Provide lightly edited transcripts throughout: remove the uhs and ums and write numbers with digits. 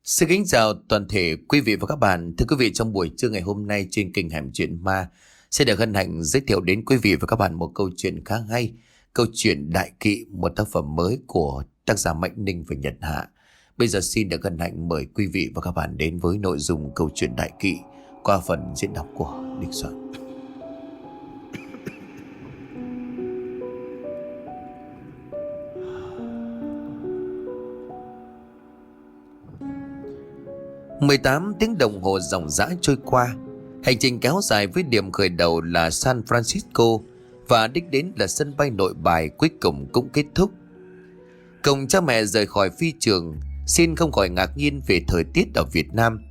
Xin kính chào toàn thể quý vị và các bạn. Thưa quý vị, trong buổi trưa ngày hôm nay trên kênh Hẻm Chuyện Ma sẽ được hân hạnh giới thiệu đến quý vị và các bạn một câu chuyện khá hay. Câu chuyện Đại Kỵ, một tác phẩm mới của tác giả Mạnh Ninh và Nhật Hạ. Bây giờ xin được hân hạnh mời quý vị và các bạn đến với nội dung câu chuyện Đại Kỵ qua phần diễn đọc của Đinh Soạn. Mười 18 tiếng đồng hồ ròng rã trôi qua. Hành trình kéo dài với điểm khởi đầu là San Francisco và đích đến là sân bay Nội Bài cuối cùng cũng kết thúc. Cùng cha mẹ rời khỏi phi trường, Xin không khỏi ngạc nhiên về thời tiết ở Việt Nam.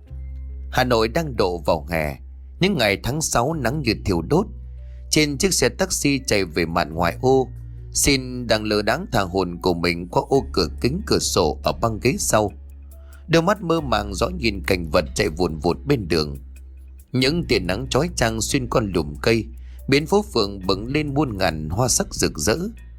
Hà Nội đang độ vào hè, những ngày tháng 6 nắng như thiêu đốt. Trên chiếc xe taxi chạy về mạn ngoại ô, Xin đang lờ đãng thả hồn của mình qua ô cửa kính cửa sổ ở băng ghế sau. Đôi mắt mơ màng dõi nhìn cảnh vật chạy vùn vụt bên đường. Những tia nắng chói chang xuyên qua lùm cây, biến phố phường bừng lên muôn ngàn hoa sắc rực rỡ.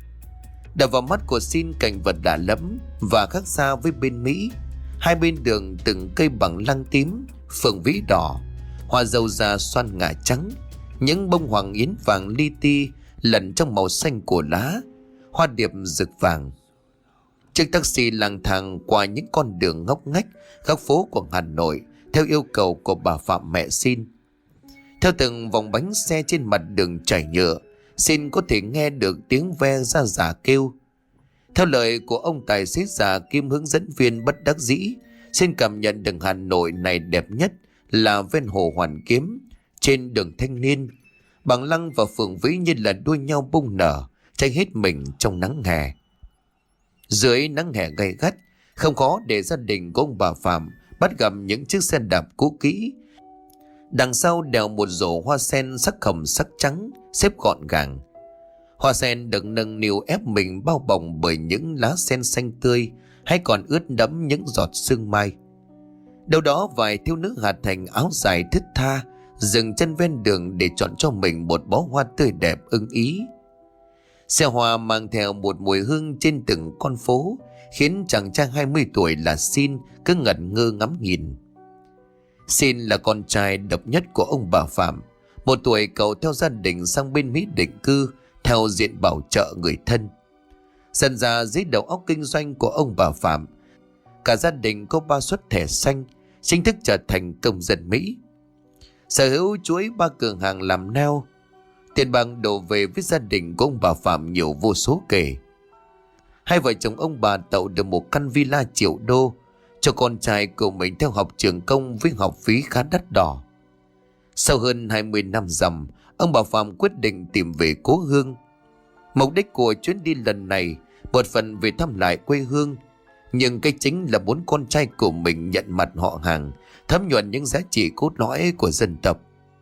Đập vào mắt của Xin cảnh vật lạ lẫm và khác xa với bên Mỹ. Hai bên đường từng cây bằng lăng tím, phượng vĩ đỏ, hoa dâu da xoan ngả trắng, những bông hoàng yến vàng li ti lẫn trong màu xanh của lá, hoa điệp rực vàng. Chiếc taxi lang thang qua những con đường ngóc ngách, góc phố của Hà Nội theo yêu cầu của bà Phạm mẹ Xin. Theo từng vòng bánh xe trên mặt đường trải nhựa, Xin có thể nghe được tiếng ve ra giả kêu. Theo lời của ông tài xế già kiêm hướng dẫn viên bất đắc dĩ, Xin cảm nhận được Hà Nội này đẹp nhất là ven hồ Hoàn Kiếm, trên đường Thanh Niên. Bằng lăng và phượng vĩ như là đua nhau bung nở, tranh hết mình trong nắng hè. Dưới nắng hè gay gắt, không khó để gia đình của ông bà Phạm bắt gặp những chiếc xe đạp cũ kỹ. Đằng sau đèo một rổ hoa sen sắc hồng sắc trắng xếp gọn gàng. Hoa sen được nâng niu ép mình bao bọc bởi những lá sen xanh tươi hay còn ướt đẫm những giọt sương mai. Đâu đó vài thiếu nữ Hà Thành áo dài thướt tha dừng chân ven đường để chọn cho mình một bó hoa tươi đẹp ưng ý. Xe hoa mang theo một mùi hương trên từng con phố, khiến chàng trai 20 tuổi là Xin cứ ngẩn ngơ ngắm nhìn. Xin là con trai độc nhất của ông bà Phạm. Một tuổi cậu theo gia đình sang bên Mỹ định cư theo diện bảo trợ người thân. Dần ra dưới đầu óc kinh doanh của ông bà Phạm, cả gia đình có 3 suất thẻ xanh, chính thức trở thành công dân Mỹ. Sở hữu chuỗi 3 cửa hàng làm neo. Tiền bạc đổ về với gia đình của ông bà Phạm nhiều vô số kể. Hai vợ chồng ông bà tậu được một căn villa triệu đô cho con trai của mình theo học trường công với học phí khá đắt đỏ. Sau hơn 20 năm rằm, ông bà Phạm quyết định tìm về cố hương. Mục đích của chuyến đi lần này một phần về thăm lại quê hương, nhưng cái chính là muốn con trai của mình nhận mặt họ hàng, thấm nhuần những giá trị cốt lõi của dân tộc.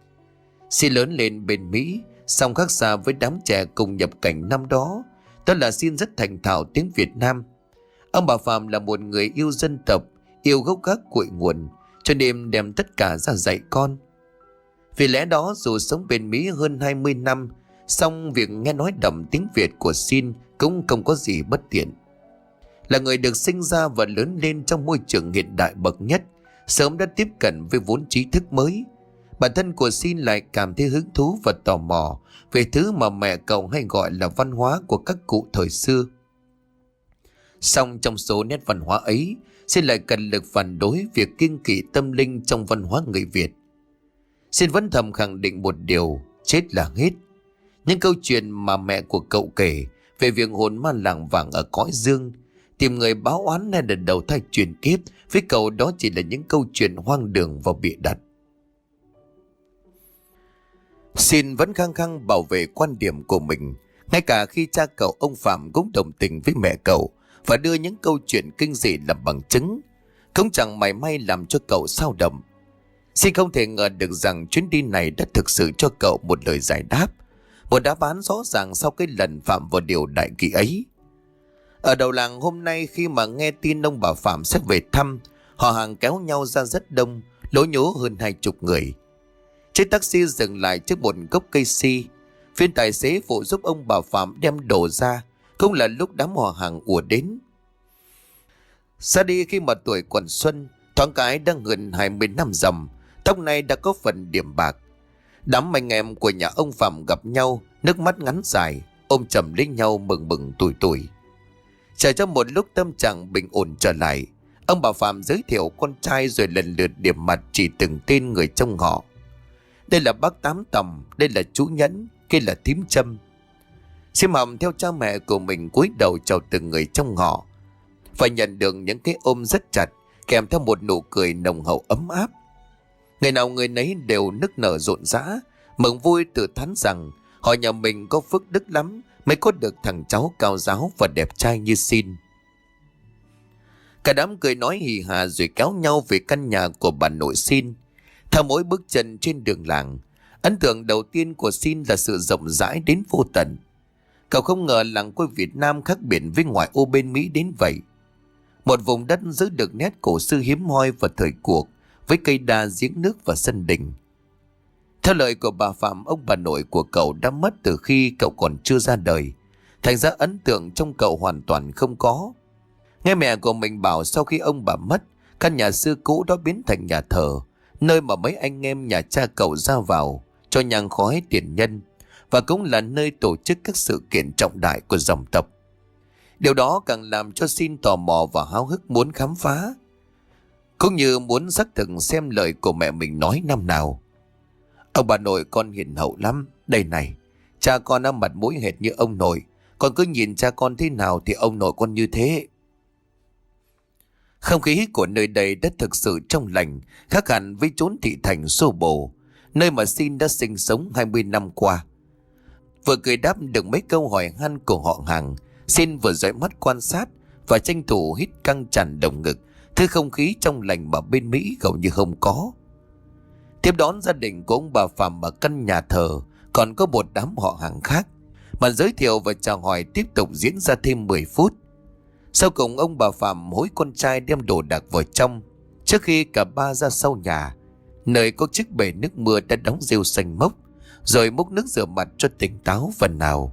Xin lớn lên bên Mỹ, song khác xa với đám trẻ cùng nhập cảnh năm đó, đó là Xin rất thành thạo tiếng Việt Nam. Ông bà Phạm là một người yêu dân tộc, yêu gốc gác cội nguồn, cho nên đem tất cả ra dạy con. Vì lẽ đó dù sống bên Mỹ hơn 20 năm, song việc nghe nói đậm tiếng Việt của Xin cũng không có gì bất tiện. Là người được sinh ra và lớn lên trong môi trường hiện đại bậc nhất, sớm đã tiếp cận với vốn trí thức mới. Bản thân của Xin lại cảm thấy hứng thú và tò mò về thứ mà mẹ cậu hay gọi là văn hóa của các cụ thời xưa. Song trong số nét văn hóa ấy, Xin lại cần lực phản đối việc kiêng kỵ tâm linh trong văn hóa người Việt. Xin vẫn thầm khẳng định một điều, chết là hết. Những câu chuyện mà mẹ của cậu kể về việc hồn ma làng vàng ở cõi dương, tìm người báo oán hay là đầu thai chuyển kiếp, với cậu đó chỉ là những câu chuyện hoang đường và bịa đặt. Xin vẫn khăng khăng bảo vệ quan điểm của mình, ngay cả khi cha cậu ông Phạm cũng đồng tình với mẹ cậu và đưa những câu chuyện kinh dị làm bằng chứng, không chẳng mảy may làm cho cậu xao động. Xin không thể ngờ được rằng chuyến đi này đã thực sự cho cậu một lời giải đáp, một đáp án rõ ràng sau cái lần phạm vào điều đại kỵ ấy. Ở đầu làng hôm nay, khi mà nghe tin ông bà Phạm sẽ về thăm, họ hàng kéo nhau ra rất đông, lố nhố hơn 20 người. Chiếc taxi dừng lại trước một gốc cây si. Phiên tài xế phụ giúp ông bà Phạm đem đồ ra, cũng là lúc đám họ hàng ùa đến. Ra đi khi mà tuổi còn xuân, thoáng cái đang gần 20 năm rằm, tóc này đã có phần điểm bạc. Đám anh em của nhà ông Phạm gặp nhau, nước mắt ngắn dài, ôm chầm lấy nhau mừng mừng tủi tủi. Chờ cho một lúc tâm trạng bình ổn trở lại, ông bà Phạm giới thiệu con trai rồi lần lượt điểm mặt chỉ từng tên người trong họ. Đây là bác Tám Tòng, đây là chú Nhẫn, kia là thím Trâm. Xiêm Hầm theo cha mẹ của mình cúi đầu chào từng người trong họ, phải nhận được những cái ôm rất chặt, kèm theo một nụ cười nồng hậu ấm áp. Người nào người nấy đều nức nở rộn rã, mừng vui tự thán rằng họ nhà mình có phước đức lắm mới có được thằng cháu cao ráo và đẹp trai như Xin. Cả đám cười nói hì hà rồi kéo nhau về căn nhà của bà nội Xin. Theo mỗi bước chân trên đường làng, ấn tượng đầu tiên của Xin là sự rộng rãi đến vô tận. Cậu không ngờ làng quê Việt Nam khác biệt với ngoại ô bên Mỹ đến vậy. Một vùng đất giữ được nét cổ xưa hiếm hoi và thời cuộc, với cây đa, giếng nước và sân đình. Theo lời của bà Phạm, ông bà nội của cậu đã mất từ khi cậu còn chưa ra đời, thành ra ấn tượng trong cậu hoàn toàn không có. Nghe mẹ của mình bảo sau khi ông bà mất, căn nhà xưa cũ đó biến thành nhà thờ, nơi mà mấy anh em nhà cha cậu ra vào cho nhang khói tiền nhân, và cũng là nơi tổ chức các sự kiện trọng đại của dòng tộc. Điều đó càng làm cho Xin tò mò và háo hức muốn khám phá, cũng như muốn xác thực xem lời của mẹ mình nói năm nào. Ông bà nội con hiền hậu lắm. Đây này, cha con đã mặt mũi hệt như ông nội, con cứ nhìn cha con thế nào thì ông nội con như thế. Không khí của nơi đây đã thực sự trong lành, khác hẳn với chốn thị thành xô bồ, nơi mà Xin đã sinh sống 20 năm qua. Vừa cười đáp được mấy câu hỏi han của họ hàng, Xin vừa dõi mắt quan sát và tranh thủ hít căng tràn đồng ngực thứ không khí trong lành mà bên Mỹ hầu như không có. Tiếp đón gia đình của ông bà Phạm ở căn nhà thờ còn có một đám họ hàng khác, mà giới thiệu và chào hỏi tiếp tục diễn ra thêm 10 phút. Sau cùng ông bà Phạm hối con trai đem đồ đạc vào trong, trước khi cả ba ra sau nhà, nơi có chiếc bể nước mưa đã đóng rêu xanh mốc, rồi múc nước rửa mặt cho tỉnh táo phần nào.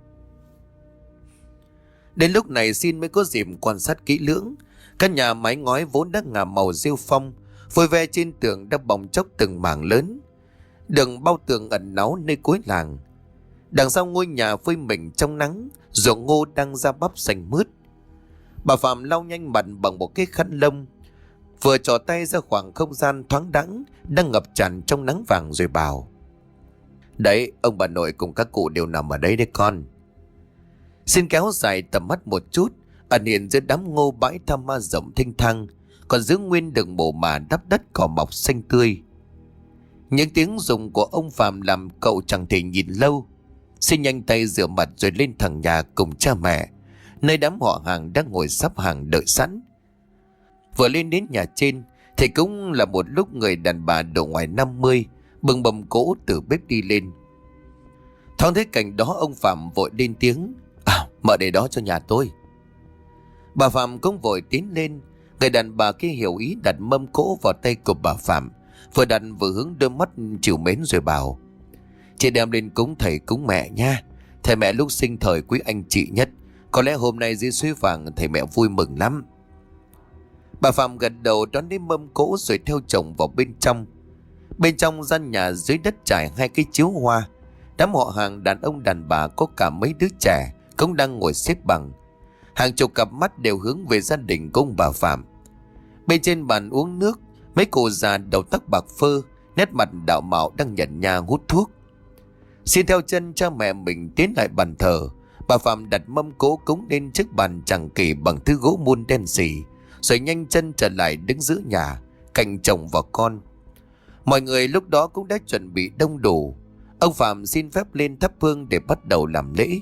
Đến lúc này Xin mới có dịp quan sát kỹ lưỡng. Căn nhà mái ngói vốn đã ngả màu rêu phong, vôi ve trên tường đã bong chóc từng mảng lớn, đường bao tường ẩn náu nơi cuối làng. Đằng sau ngôi nhà phơi mình trong nắng, ruộng ngô đang ra bắp xanh mướt. Bà Phạm lau nhanh mặt bằng một cái khăn lông, vừa trỏ tay ra khoảng không gian thoáng đãng đang ngập tràn trong nắng vàng rồi bảo: "Đấy, ông bà nội cùng các cụ đều nằm ở đấy đấy con." Xin kéo dài tầm mắt một chút, ẩn hiện giữa đám ngô bãi tham ma rộng thênh thang, còn giữ nguyên đường mồ mà đắp đất cỏ mọc xanh tươi. Những tiếng rùng của ông Phạm làm cậu chẳng thể nhìn lâu. Xin nhanh tay rửa mặt rồi lên thẳng nhà cùng cha mẹ, nơi đám họ hàng đang ngồi sắp hàng đợi sẵn. Vừa lên đến nhà trên thì cũng là một lúc người đàn bà độ ngoài 50 bưng mâm cỗ từ bếp đi lên. Thoáng thấy cảnh đó, ông Phạm vội lên tiếng: "Mở để đó cho nhà tôi." Bà Phạm cũng vội tiến lên. Người đàn bà kia hiểu ý đặt mâm cỗ vào tay của bà Phạm, vừa đặt vừa hướng đôi mắt trìu mến rồi bảo: "Chị đem lên cúng thầy cúng mẹ nha. Thầy mẹ lúc sinh thời quý anh chị nhất, có lẽ hôm nay dưới suối vàng thầy mẹ vui mừng lắm." Bà Phạm gật đầu đón lấy mâm cỗ rồi theo chồng vào bên trong. Bên trong gian nhà dưới đất trải hai cái chiếu hoa. Đám họ hàng đàn ông đàn bà, có cả mấy đứa trẻ cũng đang ngồi xếp bằng. Hàng chục cặp mắt đều hướng về gia đình của ông bà Phạm. Bên trên bàn uống nước, mấy cụ già đầu tóc bạc phơ, nét mặt đạo mạo đang nhẩn nha hút thuốc. Xin theo chân cha mẹ mình tiến lại bàn thờ. Bà Phạm đặt mâm cỗ cúng lên chiếc bàn chằng kỷ bằng thứ gỗ mun đen xì, rồi nhanh chân trở lại đứng giữa nhà cạnh chồng và con. Mọi người lúc đó cũng đã chuẩn bị đông đủ. Ông Phạm xin phép lên thắp hương để bắt đầu làm lễ.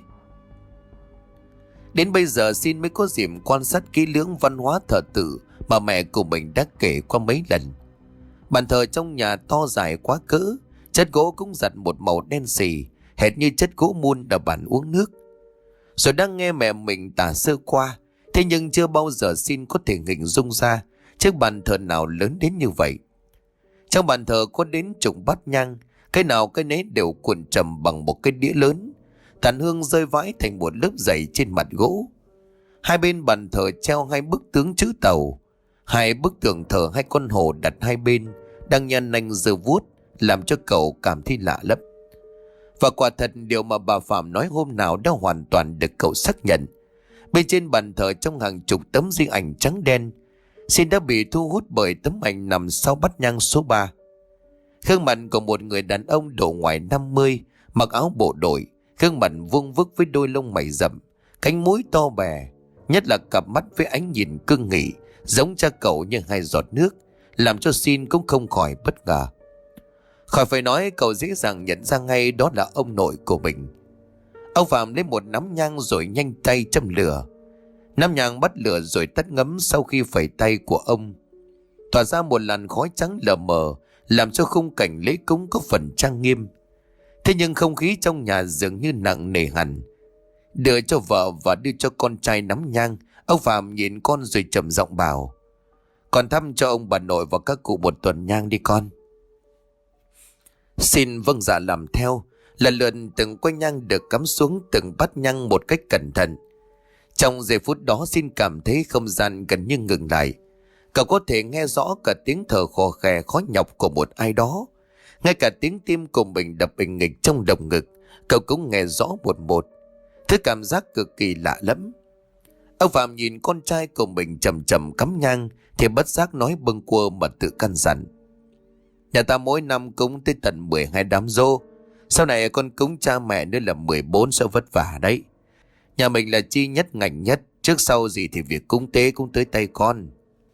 Đến bây giờ Xin mới có dịp quan sát kỹ lưỡng văn hóa thờ tự mà mẹ của mình đã kể qua mấy lần. Bàn thờ trong nhà to dài quá cỡ, chất gỗ cũng giặt một màu đen xì, hệt như chất gỗ mun ở bàn uống nước. Rồi đang nghe mẹ mình tả sơ qua, thế nhưng chưa bao giờ Xin có thể hình dung ra chiếc bàn thờ nào lớn đến như vậy. Trong bàn thờ có đến chục bát nhang, cái nào cái nấy đều cuộn trầm bằng một cái đĩa lớn. Tàn hương rơi vãi thành một lớp dày trên mặt gỗ. Hai bên bàn thờ treo hai bức tướng chữ Tàu. Hai bức tượng thờ hai con hổ đặt hai bên đang nhăn nanh giơ vuốt, làm cho cậu cảm thấy lạ lắm. Và quả thật điều mà bà Phạm nói hôm nào đã hoàn toàn được cậu xác nhận. Bên trên bàn thờ trong hàng chục tấm di ảnh trắng đen, Xin đã bị thu hút bởi tấm ảnh nằm sau bát nhang số 3. Gương mặt của một người đàn ông độ ngoài 50, mặc áo bộ đội, gương mặt vuông vức với đôi lông mày rậm, cánh mũi to bè, nhất là cặp mắt với ánh nhìn cương nghị, giống cha cậu như hai giọt nước, làm cho Xin cũng không khỏi bất ngờ. Khỏi phải nói, cậu dễ dàng nhận ra ngay đó là ông nội của mình. Ông Phạm lấy một nắm nhang rồi nhanh tay châm lửa. Nắm nhang bắt lửa rồi tắt ngấm sau khi phẩy tay của ông, tỏa ra một làn khói trắng lờ mờ, làm cho khung cảnh lễ cúng có phần trang nghiêm. Thế nhưng không khí trong nhà dường như nặng nề hẳn. Đưa cho vợ và đưa cho con trai nắm nhang, ông Phạm nhìn con rồi trầm giọng bảo: "Con thăm cho ông bà nội và các cụ một tuần nhang đi con." Xin vâng dạ làm theo. Lần lượt từng que nhang được cắm xuống từng bát nhang một cách cẩn thận. Trong giây phút đó, Xin cảm thấy không gian gần như ngừng lại. Cậu có thể nghe rõ cả tiếng thở khò khè khó nhọc của một ai đó. Ngay cả tiếng tim của mình đập bình nghịch trong lồng ngực, cậu cũng nghe rõ một một. Thứ cảm giác cực kỳ lạ lẫm. Ông Phạm nhìn con trai của mình chầm chầm cắm nhang thì bất giác nói bâng quơ mà tự căn dặn: "Nhà ta mỗi năm cúng tới tận 12 đám giỗ. Sau này con cúng cha mẹ nữa là 14, sẽ vất vả đấy. Nhà mình là chi nhất ngành nhất, trước sau gì thì việc cúng tế cũng tới tay con."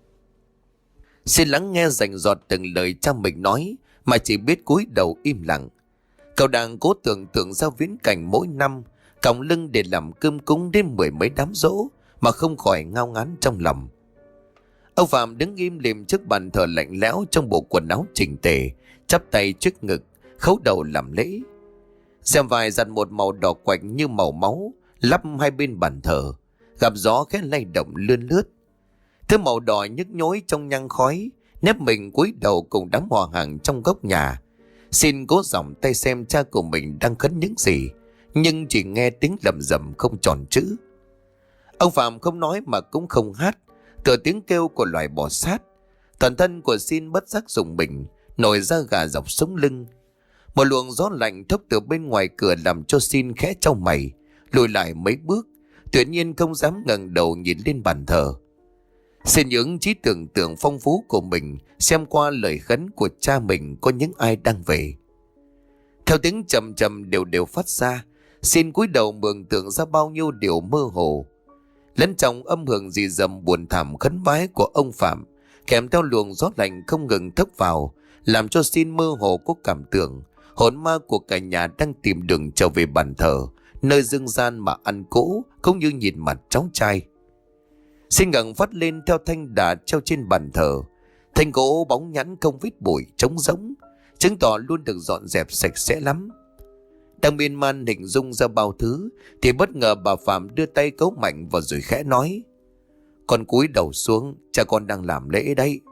Xin lắng nghe rành rọt từng lời cha mình nói mà chỉ biết cúi đầu im lặng. Cậu đang cố tưởng tượng ra viễn cảnh mỗi năm còng lưng để làm cơm cúng đến 10 mấy đám giỗ mà không khỏi ngao ngán trong lòng. Ông Phạm đứng im lìm trước bàn thờ lạnh lẽo trong bộ quần áo chỉnh tề, chắp tay trước ngực, khấu đầu làm lễ. Xem vai dặn một màu đỏ quạch như màu máu lắp hai bên bàn thờ, gặp gió khẽ lay động lươn lướt. Thứ màu đỏ nhức nhối trong nhang khói, nép mình cúi đầu cùng đám họ hàng trong góc nhà. Xin cố giọng tay xem cha của mình đang khấn những gì, nhưng chỉ nghe tiếng lầm rầm không tròn chữ. Ông Phạm không nói mà cũng không hát, tựa tiếng kêu của loài bò sát. Toàn thân của Xin bất giác rùng mình, nổi da gà dọc sống lưng. Một luồng gió lạnh thốc từ bên ngoài cửa làm cho Xin khẽ chau mày, lùi lại mấy bước, tuyệt nhiên không dám ngẩng đầu nhìn lên bàn thờ. Xin những trí tưởng tượng phong phú của mình xem qua lời khấn của cha mình có những ai đang về. Theo tiếng trầm trầm đều đều phát ra, Xin cúi đầu mường tượng ra bao nhiêu điều mơ hồ. Lẫn trong âm hưởng rì rầm buồn thảm khấn vái của ông Phạm, kèm theo luồng gió lạnh không ngừng thốc vào, làm cho Xin mơ hồ có cảm tưởng hồn ma của cả nhà đang tìm đường trở về bàn thờ, nơi dương gian mà ăn cỗ, cũng như nhìn mặt cháu trai. Xin ngẩng phát lên theo thanh đà treo trên bàn thờ. Thanh gỗ bóng nhẵn không vết bụi, trống rỗng, chứng tỏ luôn được dọn dẹp sạch sẽ lắm. Đang miên man hình dung ra bao thứ thì bất ngờ bà Phạm đưa tay cấu mạnh vào rồi khẽ nói: "Con cúi đầu xuống, cha con đang làm lễ đấy."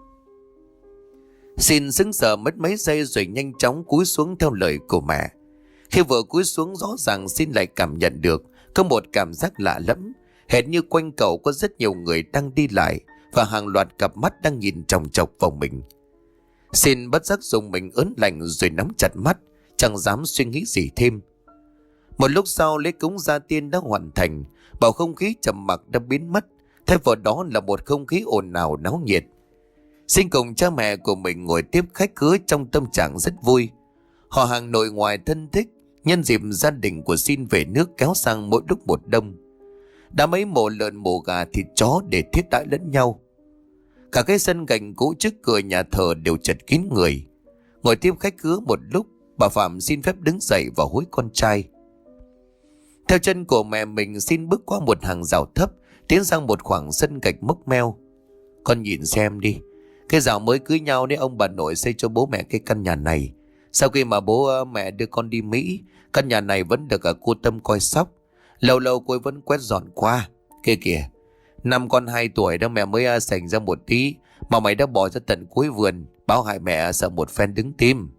Xin sững sờ mất mấy giây rồi nhanh chóng cúi xuống theo lời của mẹ. Khi vừa cúi xuống, rõ ràng Xin lại cảm nhận được có một cảm giác lạ lẫm, hệt như quanh cậu có rất nhiều người đang đi lại và hàng loạt cặp mắt đang nhìn chòng chọc vào mình. Xin bất giác dùng mình ớn lạnh rồi nắm chặt mắt, chẳng dám suy nghĩ gì thêm. Một lúc sau, lễ cúng gia tiên đã hoàn thành, bầu không khí trầm mặc đã biến mất, thay vào đó là một không khí ồn ào náo nhiệt. Xin cùng cha mẹ của mình ngồi tiếp khách khứa trong tâm trạng rất vui. Họ hàng nội ngoại thân thích nhân dịp gia đình của Xin về nước kéo sang mỗi lúc một đông. Đã mấy mổ lợn mổ gà thịt chó để thiết đãi lẫn nhau. Cả cái sân gành cũ trước cửa nhà thờ đều chật kín người. Ngồi tiếp khách khứa một lúc, bà Phạm xin phép đứng dậy và hối con trai. Theo chân của mẹ mình, Xin bước qua một hàng rào thấp, tiến sang một khoảng sân gạch mốc meo. "Con nhìn xem đi, cái rào mới cưới nhau đấy ông bà nội xây cho bố mẹ cái căn nhà này. Sau khi mà bố mẹ đưa con đi Mỹ, căn nhà này vẫn được cô Tâm coi sóc. Lâu lâu cô ấy vẫn quét dọn qua. Kia kìa, năm con 2 tuổi đó mẹ mới sành ra một tí, mà mày đã bỏ ra tận cuối vườn, báo hại mẹ sợ một phen đứng tim."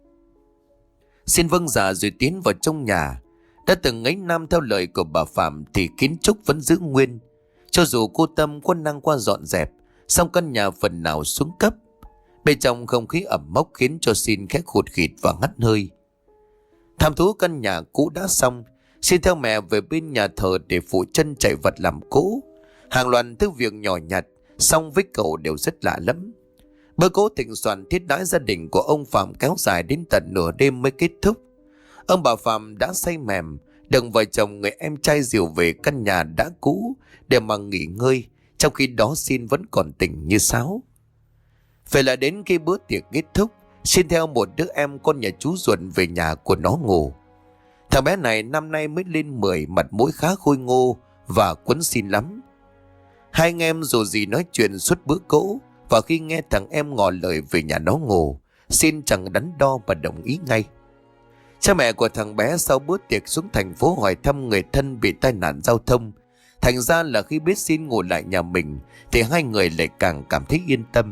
Xin vâng dạ rồi tiến vào trong nhà. Đã từng ấy năm theo lời của bà Phạm thì kiến trúc vẫn giữ nguyên. Cho dù cô Tâm có năng qua dọn dẹp, Song căn nhà phần nào xuống cấp. Bên trong không khí ẩm mốc khiến cho Xin khẽ khụt khịt và ngắt hơi. Thăm thú căn nhà cũ đã xong, Xin theo mẹ về bên nhà thờ để phụ chân chạy vật làm cỗ. Hàng loạt thứ việc nhỏ nhặt, song với cậu đều rất lạ lắm. Bữa cỗ thịnh soạn thiết đãi gia đình của ông Phạm kéo dài đến tận nửa đêm mới kết thúc. Ông bà Phạm đã say mềm, đừng vợ chồng người em trai dìu về căn nhà đã cũ để mà nghỉ ngơi, trong khi đó Xin vẫn còn tỉnh như sáo. Vậy là đến khi bữa tiệc kết thúc, Xin theo một đứa em con nhà chú ruột về nhà của nó ngủ. Thằng bé này năm nay mới lên 10, mặt mũi khá khôi ngô và quấn Xin lắm. Hai anh em dù gì nói chuyện suốt bữa cỗ, và khi nghe thằng em ngỏ lời về nhà nó ngủ, Xin chẳng đắn đo và đồng ý ngay. Cha mẹ của thằng bé sau bữa tiệc xuống thành phố hỏi thăm người thân bị tai nạn giao thông. Thành ra là khi biết Xin ngủ lại nhà mình thì hai người lại càng cảm thấy yên tâm.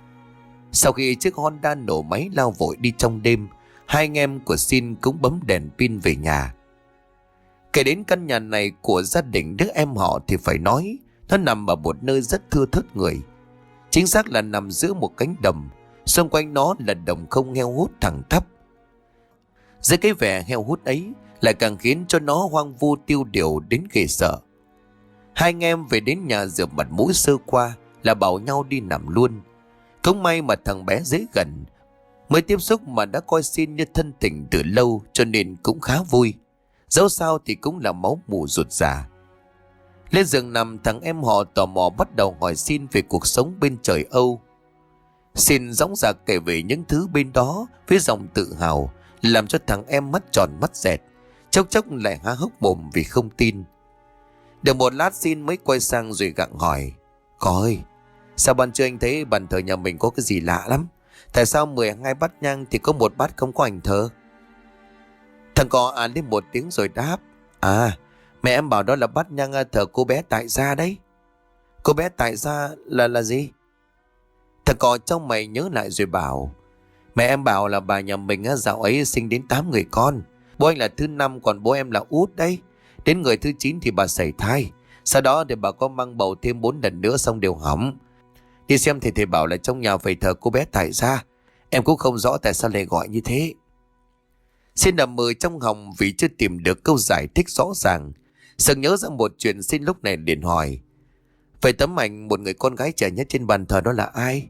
Sau khi chiếc Honda nổ máy lao vội đi trong đêm, hai anh em của Xin cũng bấm đèn pin về nhà. Kể đến căn nhà này của gia đình đứa em họ thì phải nói nó nằm ở một nơi rất thưa thớt người. Chính xác là nằm giữa một cánh đồng, xung quanh nó là đồng không heo hút thẳng tắp. Dưới cái vẻ heo hút ấy lại càng khiến cho nó hoang vu tiêu điều đến ghê sợ. Hai anh em về đến nhà rửa mặt mũi sơ qua là bảo nhau đi nằm luôn. Không may mà thằng bé dễ gần, mới tiếp xúc mà đã coi Xin như thân tình từ lâu, cho nên cũng khá vui. Dẫu sao thì cũng là máu mủ ruột già. Lên giường nằm, thằng em họ tò mò bắt đầu hỏi Xin về cuộc sống bên trời Âu. Xin dõng dạc kể về những thứ bên đó với giọng tự hào, làm cho thằng em mắt tròn mắt dẹt, chốc chốc lại há hốc mồm vì không tin. Được một lát Xin mới quay sang rồi gặng hỏi: "Có ơi, sao ban trưa anh thấy bàn thờ nhà mình có cái gì lạ lắm? Tại sao 12 bát nhang thì có một bát không có ảnh thờ?" Thằng cò lên một tiếng rồi đáp: "À, mẹ em bảo đó là bát nhang thờ cô bé Tại Gia đấy." "Cô bé Tại Gia là gì?" Thằng cò trong mày nhớ lại rồi bảo: "Mẹ em bảo là bà nhà mình dạo ấy sinh đến 8 người con. Bố anh là thứ 5, còn bố em là út đấy. Đến người thứ 9 thì bà sảy thai. Sau đó thì bà có mang bầu thêm 4 lần nữa xong đều hỏng. Đi xem thì thầy bảo là trong nhà phải thờ cô bé Tại Gia. Em cũng không rõ tại sao lại gọi như thế." Xin nằm mơ trong họng vì chưa tìm được câu giải thích rõ ràng. Sực nhớ ra một chuyện, Xin lúc này liền hỏi: "Vậy tấm ảnh một người con gái trẻ nhất trên bàn thờ đó là ai?"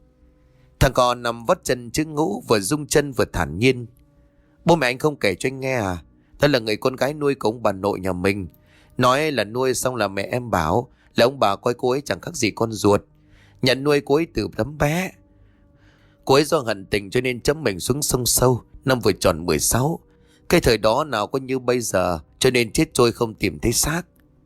Thằng con nằm vắt chân chữ ngũ, vừa rung chân vừa thản nhiên: "Bố mẹ anh không kể cho anh nghe à? Đó là người con gái nuôi của ông bà nội nhà mình. Nói là nuôi xong là mẹ em bảo là ông bà coi cô ấy chẳng khác gì con ruột. Nhận nuôi cô ấy từ tấm bé. Cô ấy do hận tình cho nên chấm mình xuống sông sâu năm vừa tròn 16. Cái thời đó nào có như bây giờ, cho nên chết trôi không tìm thấy xác."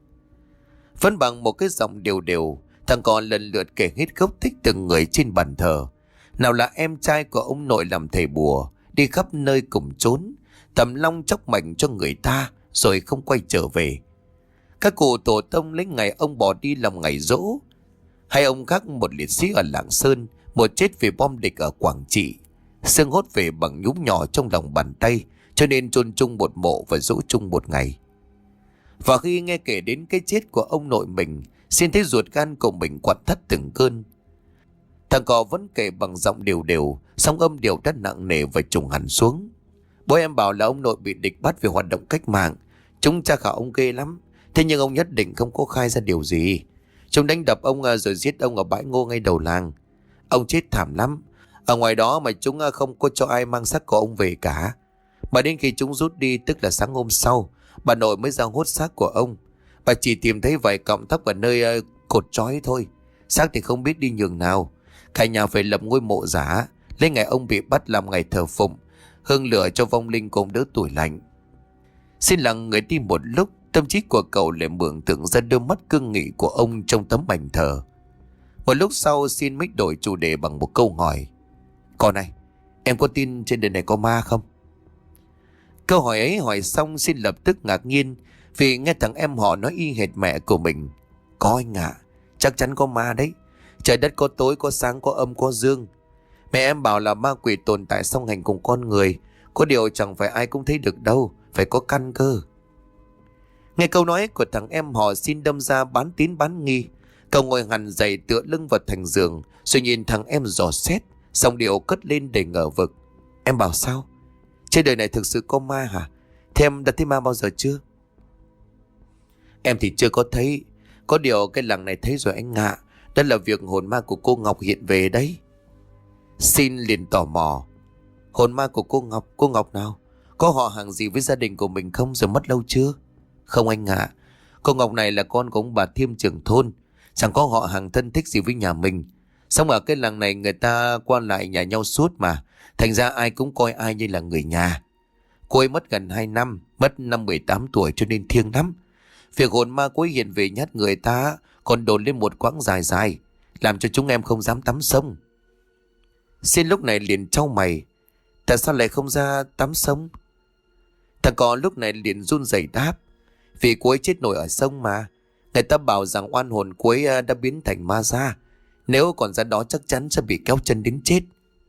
Vẫn bằng một cái giọng đều đều, thằng con lần lượt kể hết gốc tích từng người trên bàn thờ. Nào là em trai của ông nội làm thầy bùa, đi khắp nơi cùng trốn, tầm long chóc mệnh cho người ta rồi không quay trở về. Các cụ tổ tông lấy ngày ông bỏ đi làm ngày giỗ. Hai ông khác, một liệt sĩ ở Lạng Sơn, một chết vì bom địch ở Quảng Trị. Xương hốt về bằng nhúm nhỏ trong lòng bàn tay, cho nên chôn chung một mộ và giỗ chung một ngày. Và khi nghe kể đến cái chết của ông nội mình, Xin thấy ruột gan của mình quặn thắt từng cơn. Thằng cò vẫn kể bằng giọng đều đều, song âm điệu đã nặng nề và trùng hẳn xuống: "Bố em bảo là ông nội bị địch bắt vì hoạt động cách mạng. Chúng tra khảo ông ghê lắm. Thế nhưng ông nhất định không có khai ra điều gì. Chúng đánh đập ông rồi giết ông ở bãi ngô ngay đầu làng. Ông chết thảm lắm. Ở ngoài đó mà chúng không có cho ai mang xác của ông về cả. Mà đến khi chúng rút đi, tức là sáng hôm sau, bà nội mới ra hốt xác của ông. Bà chỉ tìm thấy vài cọng tóc ở nơi cột trói thôi. Xác thì không biết đi nhường nào. Cả nhà phải lập ngôi mộ giả, lấy ngày ông bị bắt làm ngày thờ phụng, hương lửa cho vong linh cùng đỡ tủi lạnh." Xin lặng người đi một lúc, tâm trí của cậu lại mường tượng ra đôi mắt cương nghị của ông trong tấm ảnh thờ. Một lúc sau, Xin mới đổi chủ đề bằng một câu hỏi: "Con này, em có tin trên đời này có ma không?" Câu hỏi ấy hỏi xong, Xin lập tức ngạc nhiên vì nghe thằng em họ nói y hệt mẹ của mình: "Có anh ạ, chắc chắn có ma đấy. Trời đất có tối, có sáng, có âm, có dương. Mẹ em bảo là ma quỷ tồn tại song hành cùng con người. Có điều chẳng phải ai cũng thấy được đâu, phải có căn cơ." Nghe câu nói của thằng em họ, Xin đâm ra bán tín bán nghi. Cậu ngồi hẳn dậy tựa lưng vào thành giường, rồi nhìn thằng em dò xét, giọng điệu cất lên đầy ngờ vực. Em bảo sao? Trên đời này thực sự có ma hả? Thế em đã thấy ma bao giờ chưa? Em thì chưa có thấy. Có điều cái làng này thấy rồi anh ạ. Đó là việc hồn ma của cô Ngọc hiện về đấy. Xin liền tò mò. Hồn ma của cô Ngọc nào? Có họ hàng gì với gia đình của mình không, rồi mất lâu chưa? Không anh ạ. Cô Ngọc này là con của ông bà Thiêm trưởng thôn, chẳng có họ hàng thân thích gì với nhà mình. Xong ở cái làng này người ta qua lại nhà nhau suốt mà, thành ra ai cũng coi ai như là người nhà. Cô ấy mất gần 2 năm, mất năm 18 tuổi cho nên thiêng lắm. Việc hồn ma cô ấy hiện về nhát người ta còn đồn lên một quãng dài dài, làm cho chúng em không dám tắm sông. Xin lúc này liền trao mày. Tại sao lại không ra tắm sông? Thằng cò lúc này liền run rẩy đáp. Vì cô ấy chết nổi ở sông mà. Người ta bảo rằng oan hồn cô ấy đã biến thành ma ra. Nếu còn ra đó chắc chắn sẽ bị kéo chân đến chết.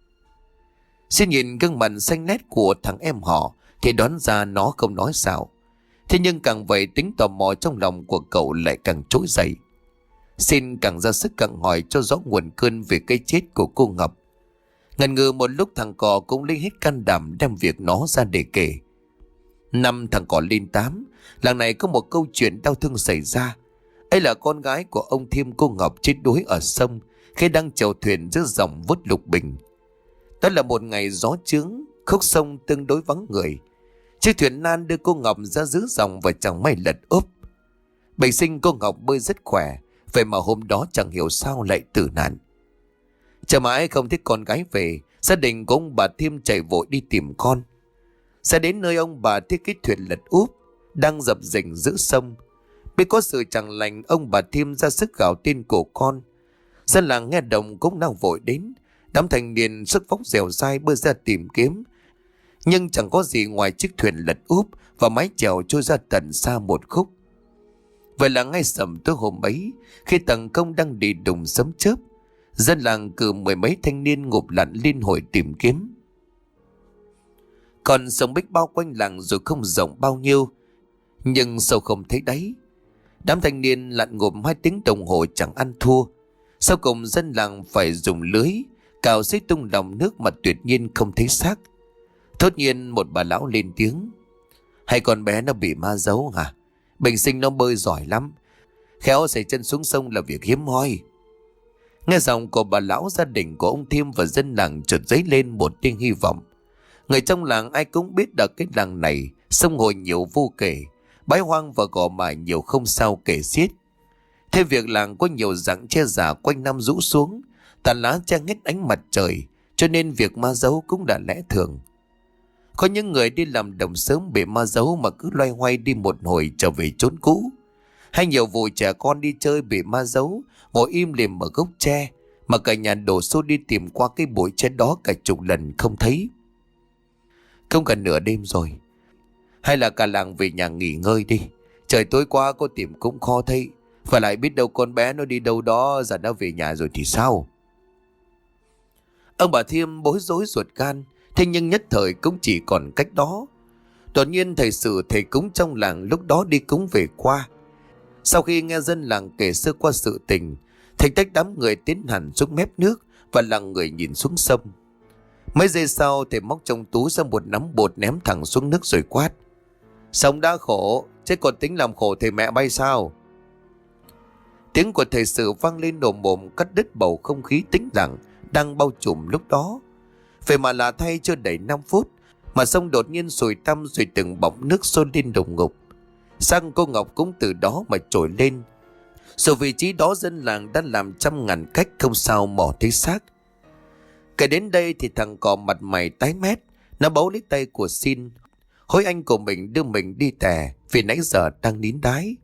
Xin nhìn gương mặt xanh nét của thằng em họ thì đoán ra nó không nói xạo. Thế nhưng càng vậy tính tò mò trong lòng của cậu lại càng trỗi dậy. Xin càng ra sức càng hỏi cho rõ nguồn cơn về cái chết của cô Ngọc. Ngần ngừ một lúc thằng cò cũng lấy hết can đảm đem việc nó ra để kể. Năm thằng cò lên 8, làng này có một câu chuyện đau thương xảy ra. Ấy là con gái của ông Thiêm cô Ngọc chết đuối ở sông khi đang chèo thuyền giữa dòng vút lục bình. Đó là một ngày gió chướng, khúc sông tương đối vắng người. Chiếc thuyền nan đưa cô Ngọc ra giữa dòng và chẳng may lật úp. Bẩm sinh cô Ngọc bơi rất khỏe, vậy mà hôm đó chẳng hiểu sao lại tử nạn. Chờ mãi không thấy con gái về, gia đình của ông bà Thiêm chạy vội đi tìm con. Sẽ đến nơi ông bà thấy cái thuyền lật úp đang dập dềnh giữa sông. Biết có sự chẳng lành, ông bà Thiêm ra sức gào tên của con. Dân làng nghe đồng cũng đang vội đến. Đám thanh niên sức phóng dẻo dai bơi ra tìm kiếm, nhưng chẳng có gì ngoài chiếc thuyền lật úp và mái chèo trôi ra tận xa một khúc. Vậy là ngay sầm tối hôm ấy, khi tầng công đang đi đùng sấm chớp, dân làng cử 10 mấy thanh niên ngụp lặn liên hồi tìm kiếm. Còn sông bích bao quanh làng rồi không rộng bao nhiêu, nhưng sâu không thấy đáy. Đám thanh niên lặn ngụp 2 tiếng đồng hồ chẳng ăn thua. Sau cùng dân làng phải dùng lưới cào xích tung lòng nước mà tuyệt nhiên không thấy xác. Thốt nhiên một bà lão lên tiếng. Hay con bé nó bị ma giấu hả? Bình sinh nó bơi giỏi lắm, khéo xảy chân xuống sông là việc hiếm hoi. Nghe giọng của bà lão, gia đình của ông Thiêm và dân làng chợt dấy lên một tia hy vọng. Người trong làng ai cũng biết được cái làng này sông hồ nhiều vô kể, bãi hoang và gò mài nhiều không sao kể xiết. Thêm việc làng có nhiều rặng tre già quanh năm rũ xuống, tàn lá che hết ánh mặt trời, cho nên việc ma giấu cũng là lẽ thường. Có những người đi làm đồng sớm bị ma giấu mà cứ loay hoay đi một hồi trở về chốn cũ. Hay nhiều vụ trẻ con đi chơi bị ma giấu, ngồi im lìm ở gốc tre, mà cả nhà đổ xô đi tìm qua cái bụi tre đó cả chục lần không thấy. Không gần nửa đêm rồi, hay là cả làng về nhà nghỉ ngơi đi. Trời tối qua có tìm cũng khó thấy, và lại biết đâu con bé nó đi đâu đó, giờ nó về nhà rồi thì sao? Ông bà Thiêm bối rối ruột gan, thế nhưng nhất thời cũng chỉ còn cách đó. Đột nhiên thầy Sử, thầy cúng trong làng lúc đó đi cúng về qua. Sau khi nghe dân làng kể sơ qua sự tình, thầy tách đám người tiến hẳn xuống mép nước và lặng người nhìn xuống sông. Mấy giây sau thầy móc trong túi ra một nắm bột ném thẳng xuống nước rồi quát. Sông đã khổ, chứ còn tính làm khổ thầy mẹ bay sao? Tiếng của thầy Sử vang lên đồm bồm, cắt đứt bầu không khí tĩnh lặng đang bao trùm lúc đó. Vậy mà lạ thay, chưa đầy 5 phút mà sông đột nhiên sùi tăm, rồi từng bọng nước xôn lên đùng ngục. Sang cô Ngọc cũng từ đó mà trồi lên. Dù vị trí đó dân làng đã làm trăm ngàn cách không sao mò thấy xác. Kể đến đây thì thằng cò mặt mày tái mét, nó bấu lấy tay của Xin, hối anh của mình đưa mình đi tè vì nãy giờ đang nín đái.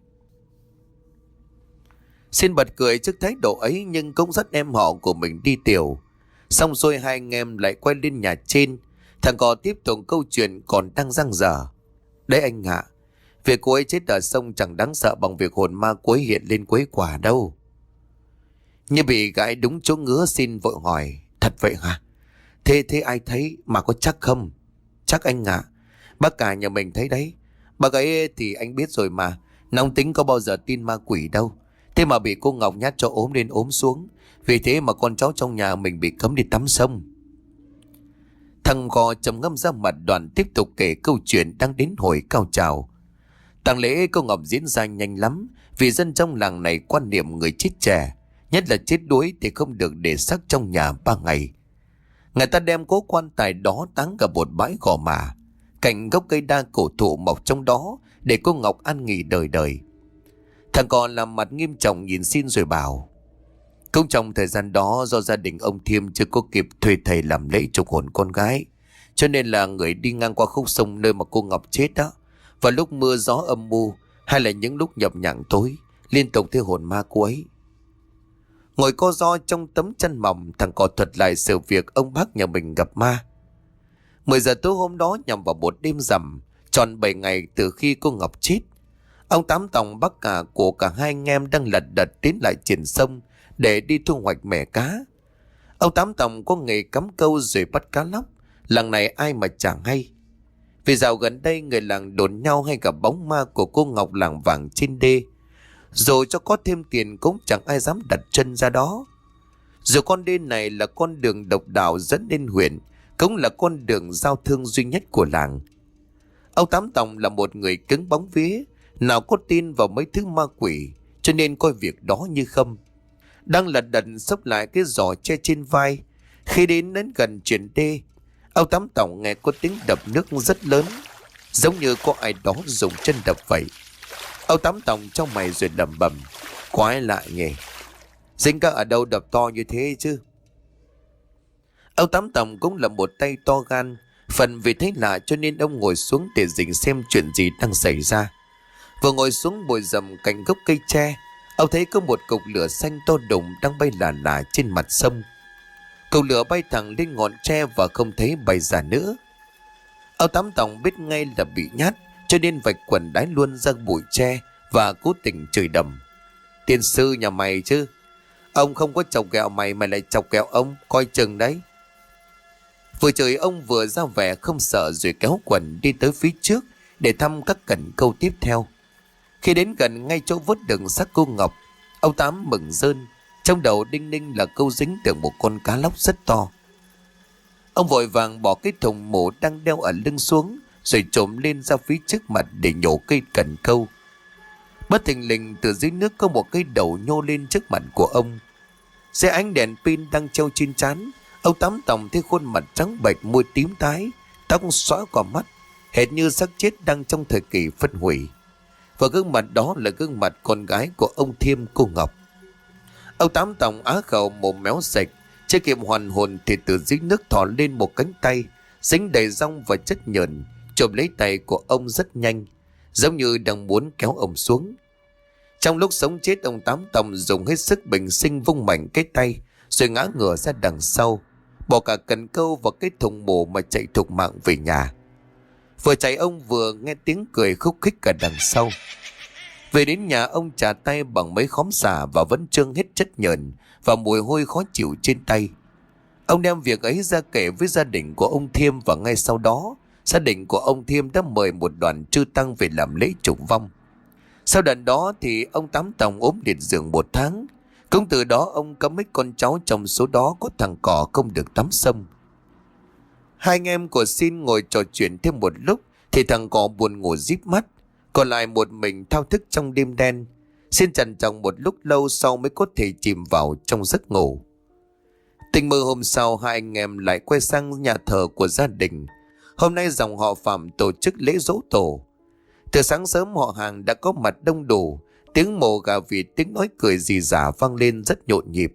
Xin bật cười trước thái độ ấy, nhưng cũng dắt em họ của mình đi tiểu. Xong rồi hai anh em lại quay lên nhà trên. Thằng cò tiếp tục câu chuyện còn đang dang dở. Đấy anh ạ, việc cô ấy chết ở sông chẳng đáng sợ bằng việc hồn ma cô ấy hiện lên quấy quả đâu. Như bị gãi đúng chỗ ngứa, Xin vội hỏi. Thật vậy hả? Thế ai thấy mà có chắc không? Chắc anh ạ. Bác cả nhà mình thấy đấy. Bác ấy thì anh biết rồi mà, nóng tính có bao giờ tin ma quỷ đâu. Thế mà bị cô Ngọc nhát cho ốm lên ốm xuống. Vì thế mà con cháu trong nhà mình bị cấm đi tắm sông. Thằng Gò trầm ngâm ra mặt, Đoàn tiếp tục kể câu chuyện đang đến hồi cao trào. Tang lễ cô Ngọc diễn ra nhanh lắm, vì dân trong làng này quan niệm người chết trẻ, nhất là chết đuối, thì không được để xác trong nhà 3 ngày. Người ta đem cố quan tài đó táng cả một bãi gò mả, cạnh gốc cây đa cổ thụ mọc trong đó, để cô Ngọc an nghỉ đời đời. Thằng Gò làm mặt nghiêm trọng nhìn xin rồi bảo: cũng trong thời gian đó, do gia đình ông Thiêm chưa có kịp thuê thầy làm lễ trục hồn con gái, cho nên là người đi ngang qua khúc sông nơi mà cô Ngọc chết đó, và lúc mưa gió âm mưu, hay là những lúc nhập nhằng tối, liên tục thấy hồn ma cô ấy. Ngồi co ro trong tấm chăn mỏng, thằng Cò thuật lại sự việc ông bác nhà mình gặp ma. 10 giờ tối hôm đó, nhằm vào một đêm rằm, tròn 7 ngày từ khi cô Ngọc chết, ông Tám Tòng bác cả của cả hai anh em đang lật đật tiến lại triển sông để đi thu hoạch mẻ cá. Ông Tám Tòng có nghề cắm câu rồi bắt cá lóc, làng này ai mà chẳng hay. Vì dạo gần đây người làng đồn nhau hay gặp bóng ma của cô Ngọc làng vàng trên đê, rồi cho có thêm tiền cũng chẳng ai dám đặt chân ra đó. Dù con đê này là con đường độc đạo dẫn lên huyện, cũng là con đường giao thương duy nhất của làng. Ông Tám Tòng là một người cứng bóng vía, nào có tin vào mấy thứ ma quỷ, cho nên coi việc đó như không. Đang lật đật xốc lại cái giỏ che trên vai, khi đến gần chuyển đê, ông Tám Tòng nghe có tiếng đập nước rất lớn, giống như có ai đó dùng chân đập vậy. Ông Tám Tòng trong mày rồi lẩm bẩm: quái lạ nhỉ, dính cá ở đâu đập to như thế chứ. Ông Tám Tòng cũng là một tay to gan, phần vì thấy lạ cho nên ông ngồi xuống để dình xem chuyện gì đang xảy ra. Vừa ngồi xuống bụi rậm cạnh gốc cây tre, ông thấy có một cục lửa xanh to đùng đang bay lả lả trên mặt sông. Cục lửa bay thẳng lên ngọn tre và không thấy bay ra nữa. Ông Tám Tòng biết ngay là bị nhát, cho nên vạch quần đái luôn ra bụi tre và cố tình chửi đầm: tiên sư nhà mày chứ, ông không có chọc ghẹo mày, mày lại chọc ghẹo ông, coi chừng đấy. Vừa chửi ông vừa ra vẻ không sợ, rồi kéo quần đi tới phía trước để thăm các cần câu tiếp theo. Khi đến gần ngay chỗ vớt được xác cô Ngọc, ông Tám mừng rơn, trong đầu đinh ninh là câu dính được một con cá lóc rất to. Ông vội vàng bỏ cái thùng mổ đang đeo ở lưng xuống, rồi trồm lên ra phía trước mặt để nhổ cây cần câu. Bất thình lình từ dưới nước có một cái đầu nhô lên trước mặt của ông. Dưới ánh đèn pin đang treo trên trán, ông Tám Tòng thấy khuôn mặt trắng bệch, môi tím tái, tóc xõa qua mắt, hệt như xác chết đang trong thời kỳ phân hủy. Và gương mặt đó là gương mặt con gái của ông Thiêm, cô Ngọc. Ông Tám Tòng á khẩu mồm méo sạch, chưa kịp hoàn hồn thì từ dưới nước thò lên một cánh tay dính đầy rong và chất nhờn, chộp lấy tay của ông rất nhanh, giống như đang muốn kéo ông xuống. Trong lúc sống chết, ông Tám Tòng dùng hết sức bình sinh vung mạnh cái tay, rồi ngã ngửa ra đằng sau, bỏ cả cần câu vào cái thùng mổ mà chạy thục mạng về nhà. Vừa chạy ông vừa nghe tiếng cười khúc khích cả đằng sau. Về đến nhà, ông chà tay bằng mấy khóm xà và vẫn trương hết chất nhờn và mùi hôi khó chịu trên tay. Ông đem việc ấy ra kể với gia đình của ông Thiêm, và ngay sau đó gia đình của ông Thiêm đã mời một đoàn chư tăng về làm lễ trục vong. Sau đợt đó thì ông Tám Tòng ốm liệt giường 1 tháng. Cũng từ đó ông cấm mấy con cháu trong số đó có thằng Cò không được tắm sông. Hai anh em của Xin ngồi trò chuyện thêm một lúc thì thằng Cò buồn ngủ díp mắt, còn lại một mình thao thức trong đêm đen. Xin trằn trọc một lúc lâu sau mới có thể chìm vào trong giấc ngủ. Tình mơ hôm sau, hai anh em lại quay sang nhà thờ của gia đình. Hôm nay dòng họ Phạm tổ chức lễ giỗ tổ. Từ sáng sớm họ hàng đã có mặt đông đủ, tiếng mổ gà vịt, tiếng nói cười rì rả vang lên rất nhộn nhịp.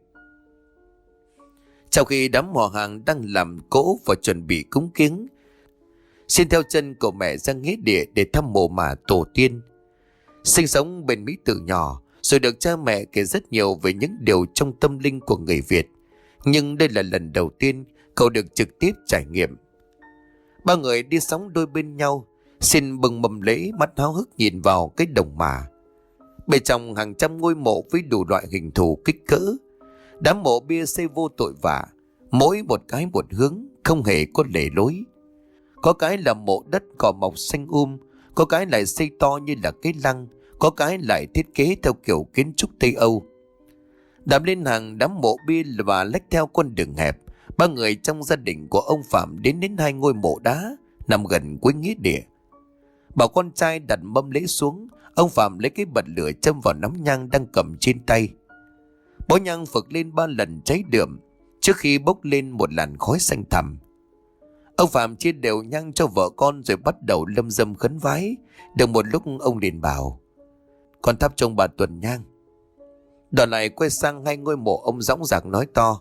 Trong khi đám họ hàng đang làm cỗ và chuẩn bị cúng kiếng, Xin theo chân của mẹ ra nghĩa địa để thăm mồ mả tổ tiên. Sinh sống bên Mỹ từ nhỏ, rồi được cha mẹ kể rất nhiều về những điều trong tâm linh của người Việt, nhưng đây là lần đầu tiên cậu được trực tiếp trải nghiệm. Ba người đi sóng đôi bên nhau. Xin bừng mầm lễ, mắt háo hức nhìn vào cái đồng mả. Bên trong hàng trăm ngôi mộ với đủ loại hình thù kích cỡ. Đám mộ bia xây vô tội vạ, mỗi một cái một hướng, không hề có lề lối. Có cái là mộ đất cỏ mọc xanh có cái lại xây to như là cái lăng, có cái lại thiết kế theo kiểu kiến trúc Tây Âu. Đạp lên hàng đám mộ bia và lách theo con đường hẹp, ba người trong gia đình của ông Phạm đến hai ngôi mộ đá nằm gần cuối nghĩa địa. Bảo con trai đặt mâm lễ xuống, ông Phạm lấy cái bật lửa châm vào nắm nhang đang cầm trên tay. Bó nhang phực lên 3 lần cháy đượm trước khi bốc lên một làn khói xanh thẳm. Ông Phạm chia đều nhang cho vợ con rồi bắt đầu lâm dâm khấn vái. Được một lúc ông liền bảo: "Con thắp trong bà tuần nhang." Đoạn lại quay sang hai ngôi mộ, ông dõng dạc nói to: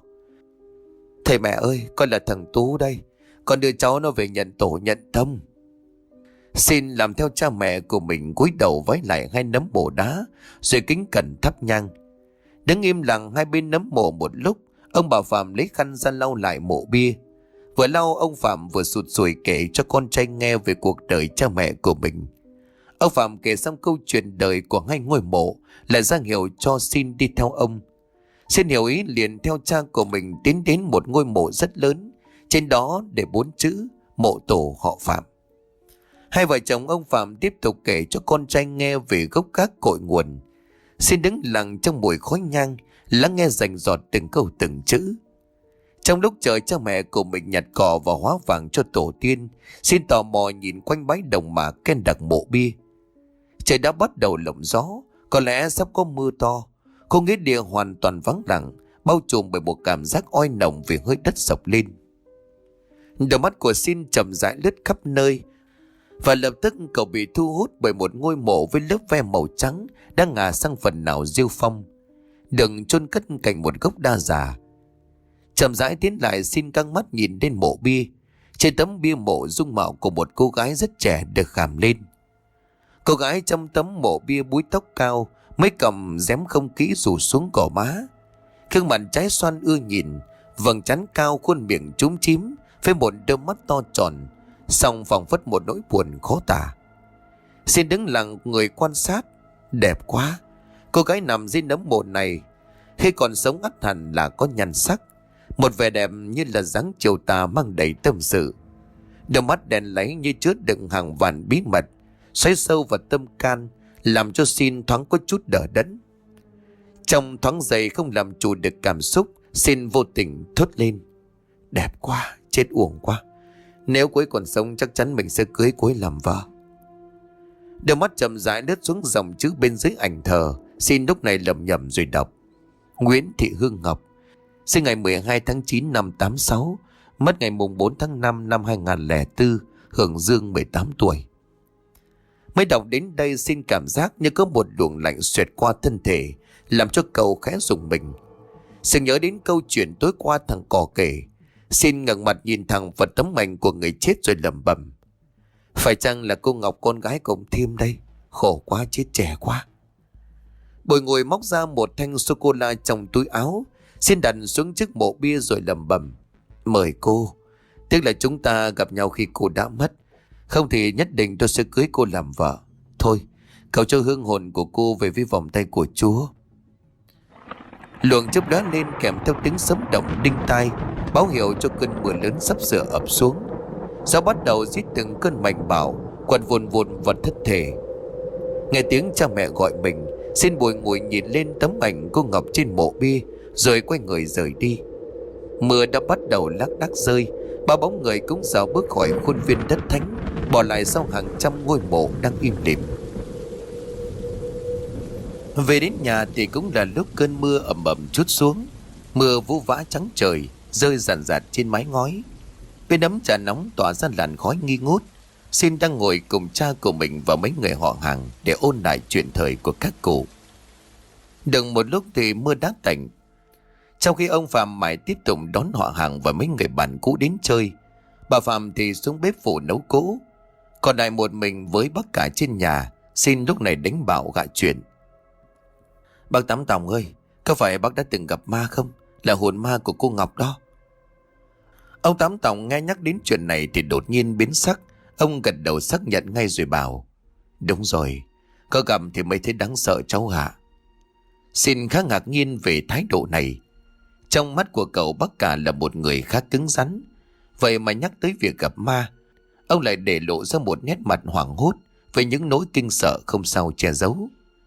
"Thầy mẹ ơi, con là thằng Tú đây. Con đưa cháu nó về nhận tổ nhận tông." Xin làm theo cha mẹ của mình, cúi đầu vái lại hai nấm mộ đá rồi kính cẩn thắp nhang. Đứng im lặng hai bên nấm mộ một lúc, ông bà Phạm lấy khăn ra lau lại mộ bia. Vừa lau, ông Phạm vừa sụt sùi kể cho con trai nghe về cuộc đời cha mẹ của mình. Ông Phạm kể xong câu chuyện đời của hai ngôi mộ, lại ra hiệu cho Xin đi theo ông. Xin hiểu ý liền theo cha của mình tiến đến một ngôi mộ rất lớn, trên đó để 4 chữ: mộ tổ họ Phạm. Hai vợ chồng ông Phạm tiếp tục kể cho con trai nghe về gốc gác cội nguồn. Xin đứng lặng trong mùi khói nhang, lắng nghe rành rọt từng câu từng chữ. Trong lúc chờ cha mẹ của mình nhặt cỏ và hóa vàng cho tổ tiên, Xin tò mò nhìn quanh bãi đồng mạc ken đặc mộ bia. Trời đã bắt đầu lộng gió, có lẽ sắp có mưa to. Không nghĩa địa hoàn toàn vắng lặng, bao trùm bởi một cảm giác oi nồng vì hơi đất sộc lên. Đôi mắt của Xin chậm rãi lướt khắp nơi, và lập tức cậu bị thu hút bởi một ngôi mộ với lớp ve màu trắng đang ngả sang phần nào rêu phong, đừng chôn cất cạnh một gốc đa già. Chậm rãi tiến lại, Xin căng mắt nhìn lên mộ bia. Trên tấm bia mộ, dung mạo của một cô gái rất trẻ được khảm lên. Cô gái trong tấm mộ bia búi tóc cao, mấy cầm rém không kỹ rủ xuống cỏ má, gương mặt trái xoan ưa nhìn, vầng trán cao, khuôn miệng chúm chím với một đôi mắt to tròn, song phảng phất một nỗi buồn khó tả. Xin đứng lặng người quan sát. Đẹp quá. Cô gái nằm dưới nấm mộ này khi còn sống ắt hẳn là có nhan sắc, một vẻ đẹp như là dáng chiều tà mang đầy tâm sự. Đôi mắt đèn láy như chứa đựng hàng vạn bí mật, xoáy sâu vào tâm can, làm cho Xin thoáng có chút đờ đẫn. Trong thoáng giây không làm chủ được cảm xúc, Xin vô tình thốt lên: "Đẹp quá, chết uổng quá. Nếu cô ấy còn sống chắc chắn mình sẽ cưới cô ấy làm vợ." Đôi mắt chậm rãi lướt xuống dòng chữ bên dưới ảnh thờ. Xin lúc này lẩm nhẩm rồi đọc: "Nguyễn Thị Hương Ngọc, sinh ngày 12 tháng 9 năm 86, mất ngày mùng 4 tháng 5 năm 2004, hưởng dương 18 tuổi. Mới đọc đến đây, Xin cảm giác như có một luồng lạnh xẹt qua thân thể, làm cho cậu khẽ rùng mình. Sự nhớ đến câu chuyện tối qua thằng cò kể, Xin ngẩng mặt nhìn thẳng vào tấm ảnh của người chết rồi lẩm bẩm: "Phải chăng là cô Ngọc, con gái của ông Thiêm đây? Khổ quá, chết trẻ quá." Bồi ngồi móc ra một thanh sô-cô-la trong túi áo, Xin đặt xuống trước mộ bia rồi lẩm bẩm: "Mời cô. Tiếc là chúng ta gặp nhau khi cô đã mất. Không thì nhất định tôi sẽ cưới cô làm vợ. Thôi, cầu cho hương hồn của cô về với vòng tay của Chúa." Luồng chớp lóe lên kèm theo tiếng sấm động đinh tai, báo hiệu cho cơn mưa lớn sắp sửa ập xuống. Gió bắt đầu rít từng cơn mạnh bạo, quật vồn vồn vào thân thể. Nghe tiếng cha mẹ gọi mình, Xin bồi ngồi nhìn lên tấm ảnh cô Ngọc trên mộ bia, rồi quay người rời đi. Mưa đã bắt đầu lác đác rơi, ba bóng người cũng dạo bước khỏi khuôn viên đất thánh, bỏ lại sau hàng trăm ngôi mộ đang im lìm. Về đến nhà thì cũng là lúc cơn mưa ầm ầm trút xuống. Mưa vũ vã trắng trời, rơi ràn rạt trên mái ngói. Bên ấm trà nóng tỏa ra làn khói nghi ngút. Xin đang ngồi cùng cha của mình và mấy người họ hàng để ôn lại chuyện thời của các cụ. Được một lúc thì mưa đã tạnh. Trong khi ông Phạm mãi tiếp tục đón họ hàng và mấy người bạn cũ đến chơi, bà Phạm thì xuống bếp phụ nấu cỗ. Còn lại một mình với bác cả trên nhà, Xin lúc này đánh bảo gạ chuyện: "Bác Tám Tòng ơi, có phải bác đã từng gặp ma không? Là hồn ma của cô Ngọc đó." Ông Tám Tòng nghe nhắc đến chuyện này thì đột nhiên biến sắc. Ông gật đầu xác nhận ngay rồi bảo: "Đúng rồi, có gặp thì mới thấy đáng sợ cháu ạ." Xin khá ngạc nhiên về thái độ này. Trong mắt của cậu, bác cả là một người khá cứng rắn. Vậy mà nhắc tới việc gặp ma, ông lại để lộ ra một nét mặt hoảng hốt với những nỗi kinh sợ không sao che giấu.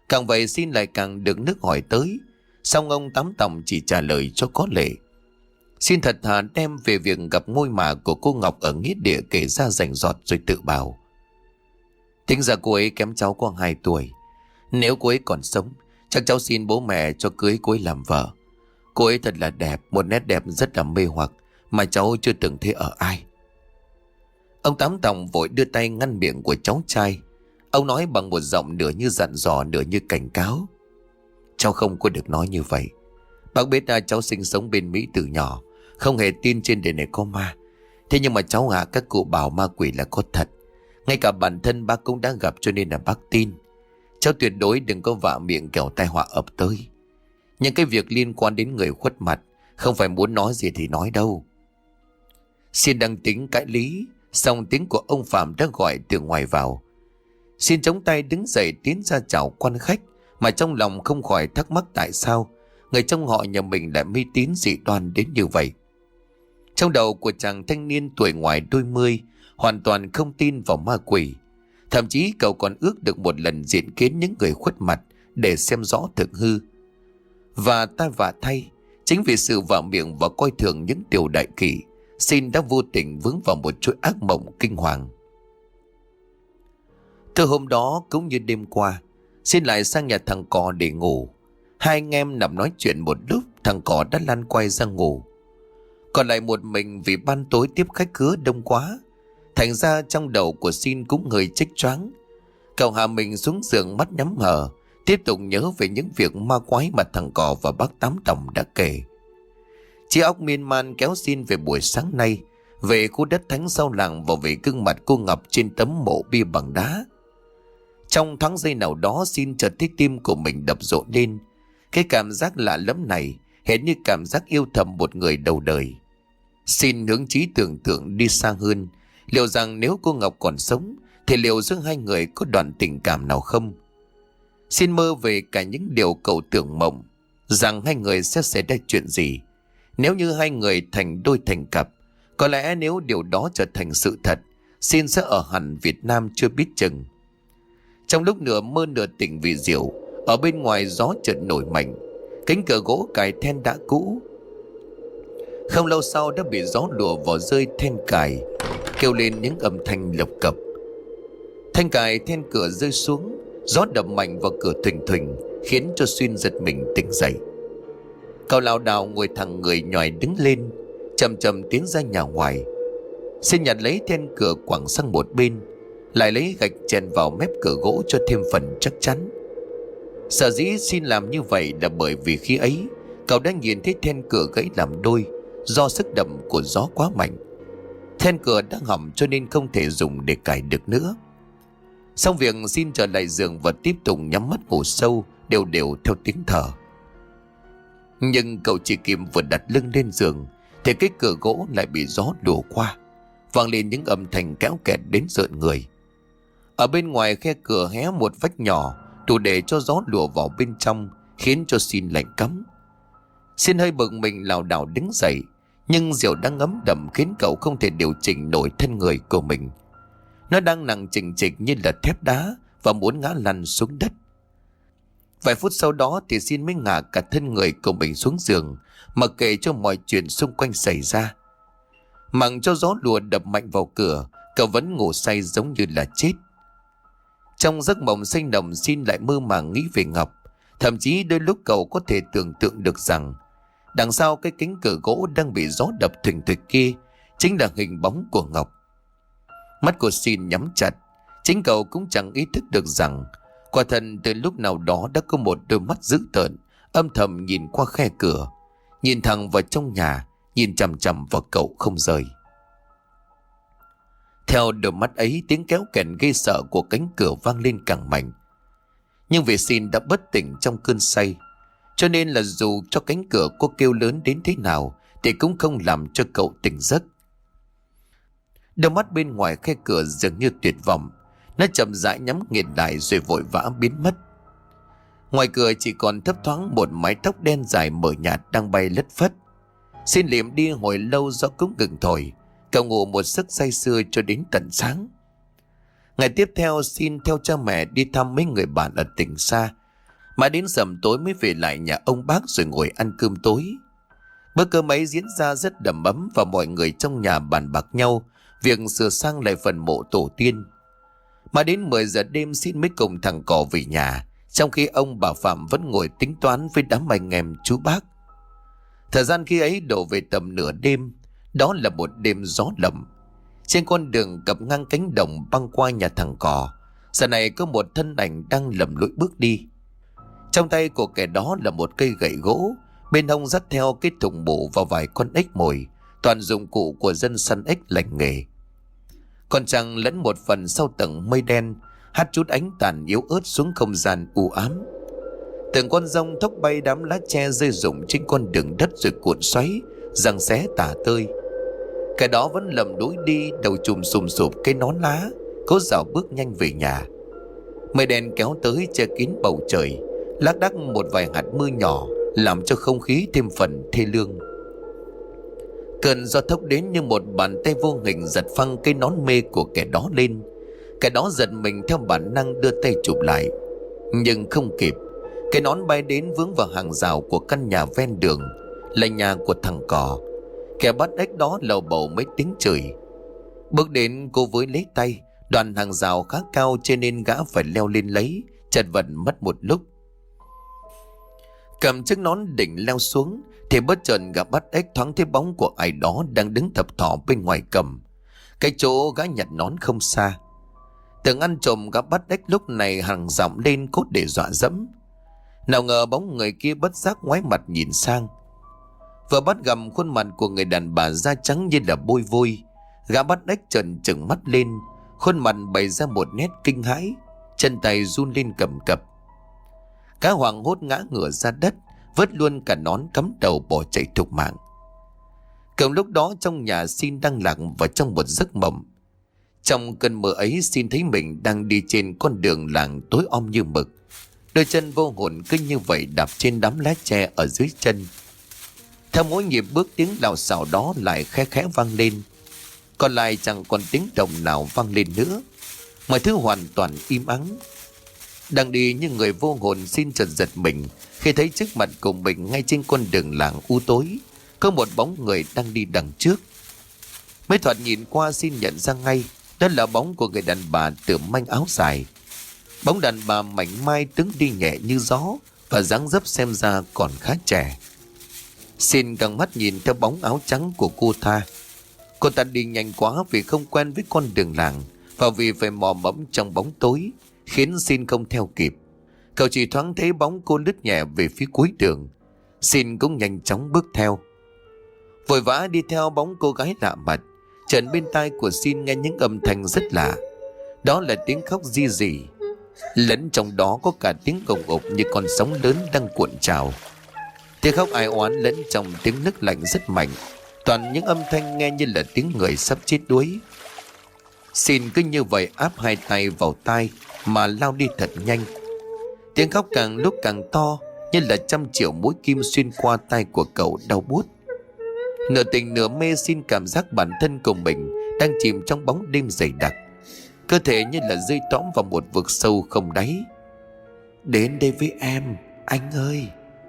Càng vậy Xin lại càng được nước hỏi tới. Xong ông Tám Tòng chỉ trả lời cho có lệ. Xin thật thà đem về việc gặp ngôi mả của cô Ngọc ở nghĩa địa kể ra rành rọt rồi tự bảo. Tính ra cô ấy kém cháu có 2 tuổi. Nếu cô ấy còn sống, chắc cháu xin bố mẹ cho cưới cô ấy làm vợ. Cô ấy thật là đẹp, một nét đẹp rất là mê hoặc mà cháu chưa từng thấy ở ai. Ông Tám Tòng vội đưa tay ngăn miệng của cháu trai. Ông nói bằng một giọng nửa như dặn dò nửa như cảnh cáo. Cháu không có được nói như vậy. Bác biết cháu sinh sống bên Mỹ từ nhỏ, không hề tin trên đời này có ma. Thế nhưng mà cháu các cụ bảo ma quỷ là có thật. Ngay cả bản thân bác cũng đã gặp cho nên là bác tin. Cháu tuyệt đối đừng có vạ miệng kẻo tai họa ập tới. Nhưng cái việc liên quan đến người khuất mặt không phải muốn nói gì thì nói đâu. Xin đang tính cãi lý, xong tiếng của ông Phạm đã gọi từ ngoài vào. Xin chống tay đứng dậy tiến ra chào quan khách, mà trong lòng không khỏi thắc mắc tại sao người trong họ nhà mình lại mê tín dị đoan đến như vậy. Trong đầu của chàng thanh niên tuổi ngoài đôi mươi hoàn toàn không tin vào ma quỷ. Thậm chí cậu còn ước được một lần diện kiến những người khuất mặt để xem rõ thực hư. Và ta vả thay, chính vì sự vạ miệng và coi thường những điều đại kỷ, Xin đã vô tình vướng vào một chuỗi ác mộng kinh hoàng. Từ hôm đó cũng như đêm qua, Xin lại sang nhà thằng Cò để ngủ. Hai anh em nằm nói chuyện một lúc, thằng Cò đã lăn quay ra ngủ. Còn lại một mình vì ban tối tiếp khách khứa đông quá, thành ra trong đầu của Xin cũng hơi chích choáng. Cậu hạ mình xuống giường mắt nhắm hờ, tiếp tục nhớ về những việc ma quái mà thằng Cò và bác Tám Tòng đã kể. Trí óc miên man kéo Xin về buổi sáng nay, về khu đất thánh sau làng và về gương mặt cô Ngọc trên tấm mộ bia bằng đá. Trong thoáng giây nào đó, Xin chợt thấy tim của mình đập rộn lên. Cái cảm giác lạ lẫm này hệt như cảm giác yêu thầm một người đầu đời. Xin hướng trí tưởng tượng đi xa hơn. Liệu rằng nếu cô Ngọc còn sống thì liệu giữa hai người có đoạn tình cảm nào không? Xin mơ về cả những điều cậu tưởng mộng, rằng hai người sẽ xảy ra chuyện gì. Nếu như hai người thành đôi thành cặp, có lẽ nếu điều đó trở thành sự thật, Xin sẽ ở hẳn Việt Nam chưa biết chừng. Trong lúc nửa mơ nửa tỉnh vì diệu, ở bên ngoài gió chợt nổi mạnh. Cánh cửa gỗ cài then đã cũ, không lâu sau đã bị gió lùa vào rơi then cài, kêu lên những âm thanh lộc cộc. Then cài then cửa rơi xuống, gió đập mạnh vào cửa thình thình, khiến cho Xuyên giật mình tỉnh dậy. Cậu lảo đảo ngồi thẳng người nhòi đứng lên, chậm chậm tiến ra nhà ngoài. Xin nhặt lấy then cửa quẳng sang một bên, lại lấy gạch chèn vào mép cửa gỗ cho thêm phần chắc chắn. Sở dĩ Xin làm như vậy là bởi vì khi ấy cậu đã nhìn thấy then cửa gãy làm đôi do sức đập của gió quá mạnh. Then cửa đã hỏng cho nên không thể dùng để cài được nữa. Xong việc, Xin trở lại giường và tiếp tục nhắm mắt ngủ sâu đều đều theo tiếng thở. Nhưng cậu chỉ kịp vừa đặt lưng lên giường thì cái cửa gỗ lại bị gió đổ qua, vang lên những âm thanh kéo kẹt đến rợn người. Ở bên ngoài khe cửa hé một vách nhỏ đủ để cho gió lùa vào bên trong, khiến cho Xin lạnh cấm. Xin hơi bực mình lảo đảo đứng dậy, nhưng rượu đang ngấm đậm khiến cậu không thể điều chỉnh nổi thân người của mình. Nó đang nặng chình chịch như là thép đá và muốn ngã lăn xuống đất. Vài phút sau đó thì Xin mới ngả cả thân người của mình xuống giường, mặc kệ cho mọi chuyện xung quanh xảy ra. Mặc cho gió lùa đập mạnh vào cửa, cậu vẫn ngủ say giống như là chết. Trong giấc mộng xanh nồng, Xin lại mơ màng nghĩ về Ngọc. Thậm chí đôi lúc cậu có thể tưởng tượng được rằng đằng sau cái cánh cửa gỗ đang bị gió đập thình thịch kia chính là hình bóng của Ngọc. Mắt của Xin nhắm chặt. Chính cậu cũng chẳng ý thức được rằng quả thật từ lúc nào đó đã có một đôi mắt dữ tợn âm thầm nhìn qua khe cửa, nhìn thẳng vào trong nhà, nhìn chằm chằm vào cậu không rời. Theo đôi mắt ấy, tiếng kéo kẹt gây sợ của cánh cửa vang lên càng mạnh. Nhưng vì Xin đã bất tỉnh trong cơn say, cho nên là dù cho cánh cửa có kêu lớn đến thế nào thì cũng không làm cho cậu tỉnh giấc. Đôi mắt bên ngoài khe cửa dường như tuyệt vọng, nó chậm rãi nhắm nghiền lại rồi vội vã biến mất. Ngoài cửa chỉ còn thấp thoáng một mái tóc đen dài mờ nhạt đang bay lất phất. Xin liệm đi hồi lâu do cũng ngừng thổi, cậu ngủ một giấc say sưa cho đến tận sáng. Ngày tiếp theo, Xin theo cha mẹ đi thăm mấy người bạn ở tỉnh xa, Mà đến sầm tối mới về lại nhà ông bác rồi ngồi ăn cơm tối. Bữa cơm ấy diễn ra rất đầm ấm và mọi người trong nhà bàn bạc nhau việc sửa sang lại phần mộ tổ tiên. Mà đến 10 giờ đêm Xin mới cùng thằng Cò về nhà, trong khi ông bà Phạm vẫn ngồi tính toán với đám anh em chú bác. Thời gian khi ấy đổ về tầm nửa đêm. Đó là một đêm gió lầm. Trên con đường cặp ngang cánh đồng băng qua nhà thằng Cò, giờ này có một thân ảnh đang lầm lũi bước đi. Trong tay của kẻ đó là một cây gậy gỗ, bên hông dắt theo cái thùng bổ và vài con ếch mồi, toàn dụng cụ của dân săn ếch lành nghề. Còn trăng lẫn một phần sau tầng mây đen, hắt chút ánh tàn yếu ớt xuống không gian u ám. Từng con rông thốc bay đám lá tre rơi rụng trên con đường đất rồi cuộn xoáy, giằng xé tả tơi. Cái đó vẫn lầm đuổi đi, đầu chùm sùm sụp cái nón lá, cố dạo bước nhanh về nhà. Mây đen kéo tới che kín bầu trời, lác đác một vài hạt mưa nhỏ làm cho không khí thêm phần thê lương. Cơn gió thốc đến như một bàn tay vô hình giật phăng cái nón mê của kẻ đó lên. Kẻ đó giật mình theo bản năng đưa tay chụp lại, nhưng không kịp. Cái nón bay đến vướng vào hàng rào của căn nhà ven đường, là nhà của thằng Cò. Kẻ bắt ếch đó lầu bầu mấy tiếng chửi. Bước đến cô với lấy tay, đoạn hàng rào khá cao cho nên gã phải leo lên lấy, chật vật mất một lúc. Cầm chiếc nón định leo xuống thì bất chợt gã bắt ếch thoáng thấy bóng của ai đó đang đứng thập thò bên ngoài cầm. Cái chỗ gã nhặt nón không xa. Tưởng ăn trộm gã bắt ếch lúc này hàng giọng lên cốt để dọa dẫm. Nào ngờ bóng người kia bất giác ngoái mặt nhìn sang. Vừa bắt gặp khuôn mặt của người đàn bà da trắng như là bôi vôi, gã bắt ếch trợn trừng mắt lên, khuôn mặt bày ra một nét kinh hãi, chân tay run lên cầm cập. Gã hoảng hốt ngã ngửa ra đất, vớt luôn cả nón cắm đầu bỏ chạy thục mạng. Cùng lúc đó trong nhà Xin đang lạc vào trong một giấc mộng. Trong cơn mơ ấy Xin thấy mình đang đi trên con đường làng tối om như mực. Đôi chân vô hồn cứ như vậy đạp trên đám lá tre ở dưới chân. Theo mỗi nhịp bước tiếng lào xào đó lại khẽ khẽ vang lên. Còn lại chẳng còn tiếng động nào vang lên nữa. Mọi thứ hoàn toàn im ắng. Đang đi như người vô hồn Xin chợt giật mình khi thấy trước mặt của mình ngay trên con đường làng u tối có một bóng người đang đi đằng trước. Mấy thoạt nhìn qua Xin nhận ra ngay đó là bóng của người đàn bà tựa manh áo dài. Bóng đàn bà mảnh mai đứng đi nhẹ như gió và dáng dấp xem ra còn khá trẻ. Xin căng mắt nhìn theo bóng áo trắng của cô ta. Cô ta đi nhanh quá vì không quen với con đường làng và vì phải mò mẫm trong bóng tối khiến Xin không theo kịp. Cậu chỉ thoáng thấy bóng cô lướt nhẹ về phía cuối đường. Xin cũng nhanh chóng bước theo. Vội vã đi theo bóng cô gái lạ mặt, chợt bên tai của Xin nghe những âm thanh rất lạ. Đó là tiếng khóc ri rỉ, lẫn trong đó có cả tiếng gồng ục như con sóng lớn đang cuộn trào. Tiếng khóc ai oán lẫn trong tiếng nức lạnh rất mạnh, toàn những âm thanh nghe như là tiếng người sắp chết đuối. Xin cứ như vậy áp hai tay vào tai mà lao đi thật nhanh. Tiếng khóc càng lúc càng to, như là trăm triệu mũi kim xuyên qua tai của cậu đau buốt. Nửa tỉnh nửa mê Xin cảm giác bản thân của mình đang chìm trong bóng đêm dày đặc. Cơ thể như là rơi tõm vào một vực sâu không đáy. Đến đây với em, anh ơi.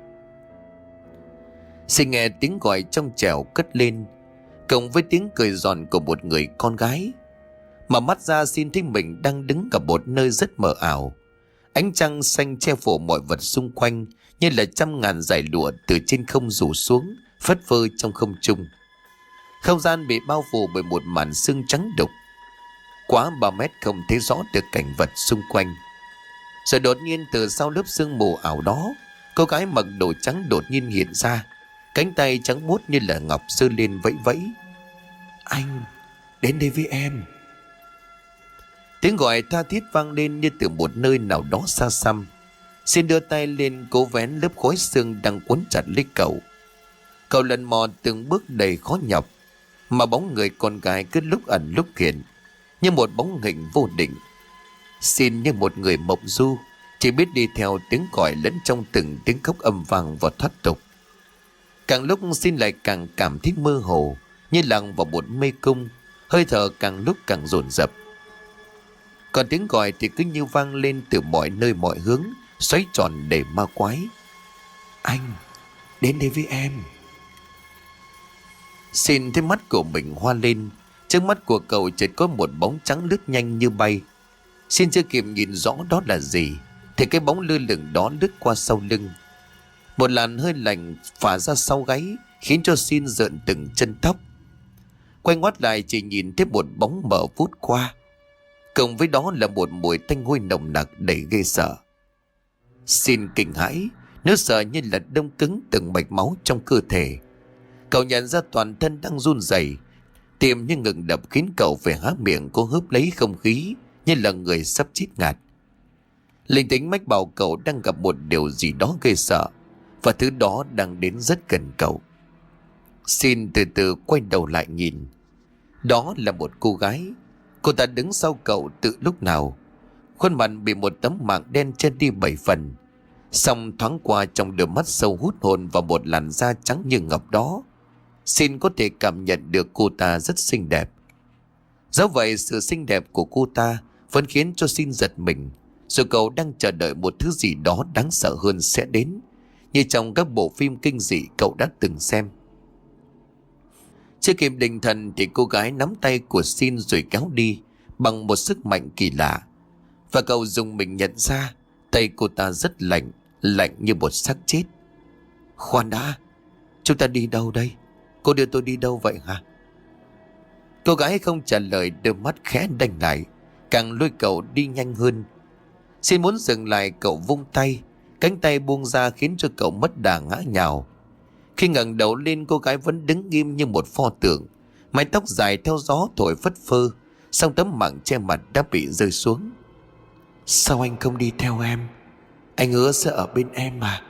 Xin nghe tiếng gọi trong trẻo cất lên, cộng với tiếng cười giòn của một người con gái. Mà mắt ra Xin thấy mình đang đứng ở một nơi rất mờ ảo. Ánh trăng xanh che phủ mọi vật xung quanh như là trăm ngàn dải lụa từ trên không rủ xuống, phất phơ trong không trung. Không gian bị bao phủ bởi một màn sương trắng đục. Quá 3 mét không thấy rõ được cảnh vật xung quanh. Rồi đột nhiên từ sau lớp sương mù ảo đó, cô gái mặc đồ trắng đột nhiên hiện ra, cánh tay trắng muốt như là ngọc giơ lên vẫy vẫy. Anh, đến đây với em. Tiếng gọi tha thiết vang lên như từ một nơi nào đó xa xăm. Xin đưa tay lên cố vén lớp khói sương đang quấn chặt lấy cậu. Cậu lần mò từng bước đầy khó nhọc, mà bóng người con gái cứ lúc ẩn lúc hiện, như một bóng hình vô định. Xin như một người mộng du, chỉ biết đi theo tiếng gọi lẫn trong từng tiếng khóc âm vang và thoát tục. Càng lúc Xin lại càng cảm thấy mơ hồ, như lặn vào một mê cung, hơi thở càng lúc càng dồn dập. Còn tiếng gọi thì cứ như vang lên từ mọi nơi mọi hướng, xoáy tròn đầy ma quái. Anh, đến đây với em. Xin thấy mắt của mình hoa lên. Trước mắt của cậu chợt có một bóng trắng lướt nhanh như bay. Xin chưa kịp nhìn rõ đó là gì thì cái bóng lơ lửng đó lướt qua sau lưng. Một làn hơi lạnh phả ra sau gáy khiến cho Xin rợn từng chân tóc. Quay ngoắt lại chỉ nhìn thấy một bóng mờ vút qua, cộng với đó là một mùi tanh hôi nồng nặc đầy ghê sợ. Xin kinh hãi, nó sợ như là đông cứng từng mạch máu trong cơ thể. Cậu nhận ra toàn thân đang run rẩy, tim như ngừng đập khiến cậu phải há miệng cố hớp lấy không khí như là người sắp chết ngạt. Linh tính mách bảo cậu đang gặp một điều gì đó ghê sợ, và thứ đó đang đến rất gần cậu. Xin từ từ quay đầu lại nhìn. Đó là một cô gái. Cô ta đứng sau cậu từ lúc nào. Khuôn mặt bị một tấm mảng đen che đi 7 phần. Xong thoáng qua trong đôi mắt sâu hút hồn và một làn da trắng như ngọc đó, Xin có thể cảm nhận được cô ta rất xinh đẹp. Dẫu vậy sự xinh đẹp của cô ta vẫn khiến cho Xin giật mình. Rồi cậu đang chờ đợi một thứ gì đó đáng sợ hơn sẽ đến, như trong các bộ phim kinh dị cậu đã từng xem. Chưa kịp định thần thì cô gái nắm tay của Xin rồi kéo đi bằng một sức mạnh kỳ lạ. Và cậu dùng mình nhận ra tay cô ta rất lạnh, lạnh như một xác chết. Khoan đã, chúng ta đi đâu đây? Cô đưa tôi đi đâu vậy hả? Cô gái không trả lời, đôi mắt khẽ đanh lại, càng lôi cậu đi nhanh hơn. Xin muốn dừng lại, cậu vung tay, cánh tay buông ra khiến cho cậu mất đà ngã nhào. Khi ngẩng đầu lên, cô gái vẫn đứng nghiêm như một pho tượng, mái tóc dài theo gió thổi phất phơ, song tấm mảng che mặt đã bị rơi xuống. Sao anh không đi theo em? Anh hứa sẽ ở bên em mà.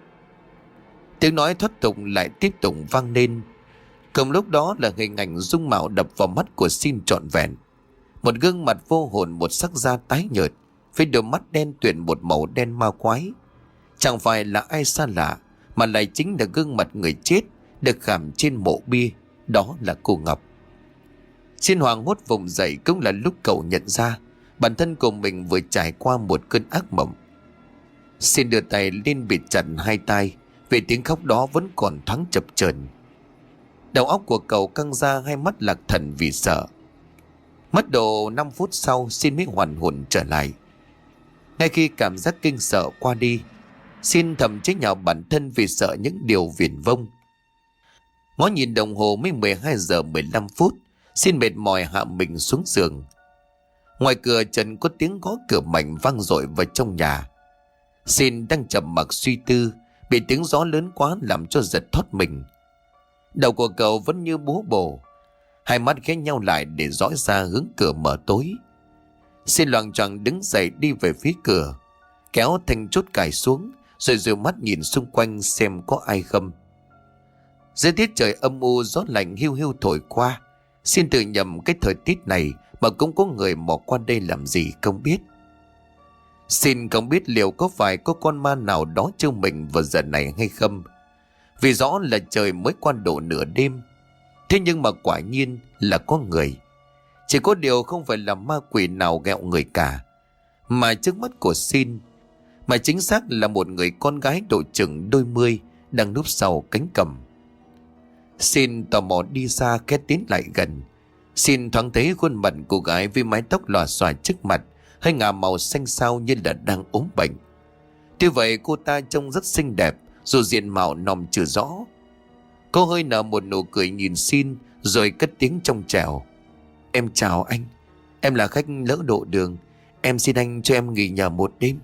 Tiếng nói thoát tục lại tiếp tục vang lên. Cùng lúc đó là hình ảnh dung mạo đập vào mắt của Xin trọn vẹn. Một gương mặt vô hồn, một sắc da tái nhợt với đôi mắt đen tuyền một màu đen ma quái. Chẳng phải là ai xa lạ, mà lại chính là gương mặt người chết được khảm trên mộ bia. Đó là cô Ngọc. Xin hoảng hốt vùng dậy cũng là lúc cậu nhận ra bản thân của mình vừa trải qua một cơn ác mộng. Xin đưa tay lên bịt chặt hai tai, vì tiếng khóc đó vẫn còn thoáng chập chờn. Đầu óc của cậu căng ra, hai mắt lạc thần vì sợ. Mất độ 5 phút sau, Xin mới hoàn hồn trở lại. Ngay khi cảm giác kinh sợ qua đi, Xin thầm chế nhạo bản thân vì sợ những điều viển vông. Ngó nhìn đồng hồ mới 12 giờ 15 phút, Xin mệt mỏi hạ mình xuống giường. Ngoài cửa trần có tiếng gõ cửa mạnh vang dội vào trong nhà. Xin đang trầm mặc suy tư, bị tiếng gió lớn quá làm cho giật thoát mình. Đầu của cậu vẫn như búa bổ, hai mắt ghé nhau lại để dõi ra hướng cửa mở tối. Xin loạng choạng đứng dậy đi về phía cửa, kéo thanh chốt cài xuống, rồi dụi mắt nhìn xung quanh xem có ai không. Dưới tiết trời âm u, gió lạnh hiu hiu thổi qua. Xin tự nhầm cái thời tiết này mà cũng có người mò qua đây làm gì không biết. Xin không biết liệu có phải có con ma nào đó trêu mình vào giờ này hay không, vì rõ là trời mới qua độ nửa đêm. Thế nhưng mà quả nhiên là có người. Chỉ có điều không phải là ma quỷ nào ghẹo người cả, mà trước mắt của Xin, mà chính xác là một người con gái độ chừng đôi mươi đang núp sau cánh cằm. Xin tò mò đi xa khẽ tiến lại gần. Xin thoáng thấy khuôn mặt cô gái với mái tóc lòa xòa trước mặt, hơi ngả màu xanh xao như là đang ốm bệnh. Tuy vậy cô ta trông rất xinh đẹp, dù diện mạo nòm chưa rõ. Cô hơi nở một nụ cười nhìn Xin, rồi cất tiếng trong trẻo. Em chào anh, em là khách lỡ độ đường, em xin anh cho em nghỉ nhờ một đêm.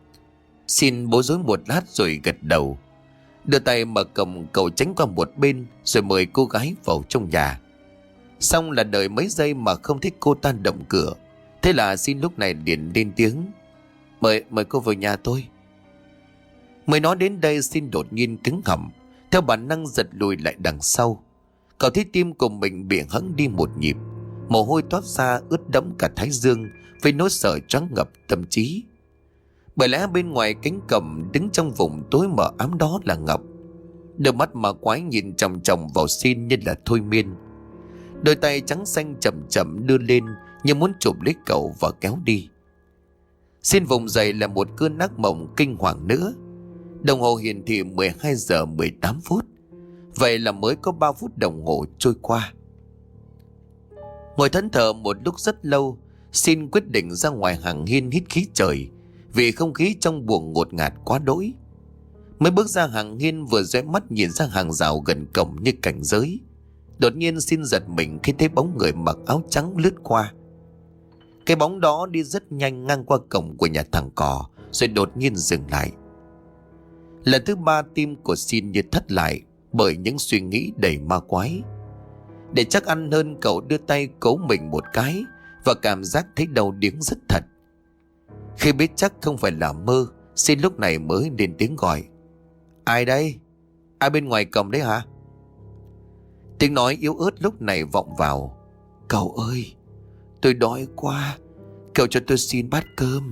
Xin bối rối một lát rồi gật đầu, đưa tay mở cổng cậu tránh qua một bên, rồi mời cô gái vào trong nhà. Xong là đợi mấy giây mà không thấy cô ta động cửa. Thế là Xin lúc này liền lên tiếng. Mời cô vào nhà tôi. Mới nói đến đây, Xin đột nhiên cứng họng, theo bản năng giật lùi lại đằng sau. Cậu thấy tim của mình bị hẫng đi một nhịp, mồ hôi toát ra ướt đẫm cả thái dương với nỗi sợ choáng ngập tâm trí. Bởi lẽ bên ngoài cánh cổng đứng trong vùng tối mờ ám đó là Ngọc. Đôi mắt mà quái nhìn chòng chòng vào Xin như là thôi miên. Đôi tay trắng xanh chậm chậm đưa lên như muốn chụp lấy cậu và kéo đi. Xin vùng dậy là một cơn ác mộng kinh hoàng nữa. Đồng hồ hiển thị 12 giờ 18 phút. Vậy là mới có 3 phút đồng hồ trôi qua. Ngồi thẫn thờ một lúc rất lâu, Xin quyết định ra ngoài hàng hiên hít khí trời, vì không khí trong buồng ngột ngạt quá đỗi. Mới bước ra hàng hiên, vừa dõi mắt nhìn ra hàng rào gần cổng như cảnh giới, đột nhiên Xin giật mình khi thấy bóng người mặc áo trắng lướt qua. Cái bóng đó đi rất nhanh ngang qua cổng của nhà thằng Cò, rồi đột nhiên dừng lại. Lần thứ 3 tim của Xin như thắt lại bởi những suy nghĩ đầy ma quái. Để chắc ăn hơn, cậu đưa tay cố mình một cái và cảm giác thấy đau điếng rất thật. Khi biết chắc không phải là mơ, Xin lúc này mới lên tiếng gọi: "Ai đây? Ai bên ngoài cổng đấy hả?" Tiếng nói yếu ớt lúc này vọng vào: "Cậu ơi, tôi đói quá, cậu cho tôi xin bát cơm."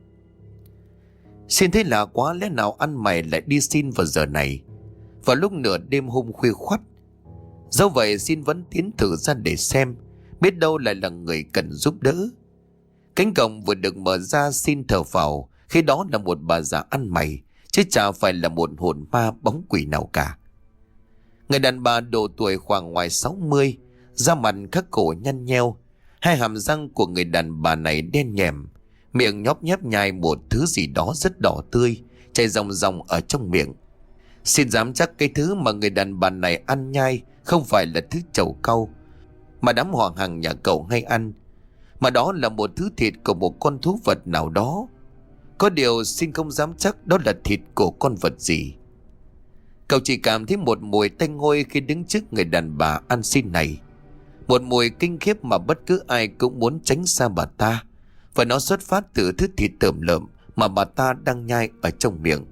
Xin thấy lạ quá, lẽ nào ăn mày lại đi xin vào giờ này, vào lúc nửa đêm hôm khuya khoắt. Dẫu vậy Xin vẫn tiến thử ra để xem, biết đâu lại là người cần giúp đỡ. Cánh cổng vừa được mở ra, Xin thở phào khi đó là một bà già ăn mày, chứ chả phải là một hồn ma bóng quỷ nào cả. Người đàn bà độ tuổi khoảng ngoài 60, da mặt khắc cổ nhăn nheo. Hai hàm răng của người đàn bà này đen nhèm, miệng nhóp nhép nhai một thứ gì đó rất đỏ tươi, chảy ròng ròng ở trong miệng. Xin dám chắc cái thứ mà người đàn bà này ăn nhai không phải là thứ trầu cau mà đám họ hàng nhà cậu hay ăn, mà đó là một thứ thịt của một con thú vật nào đó. Có điều Xin không dám chắc đó là thịt của con vật gì. Cậu chỉ cảm thấy một mùi tanh hôi khi đứng trước người đàn bà ăn xin này, một mùi kinh khiếp mà bất cứ ai cũng muốn tránh xa bà ta, và nó xuất phát từ thứ thịt tởm lợm mà bà ta đang nhai ở trong miệng.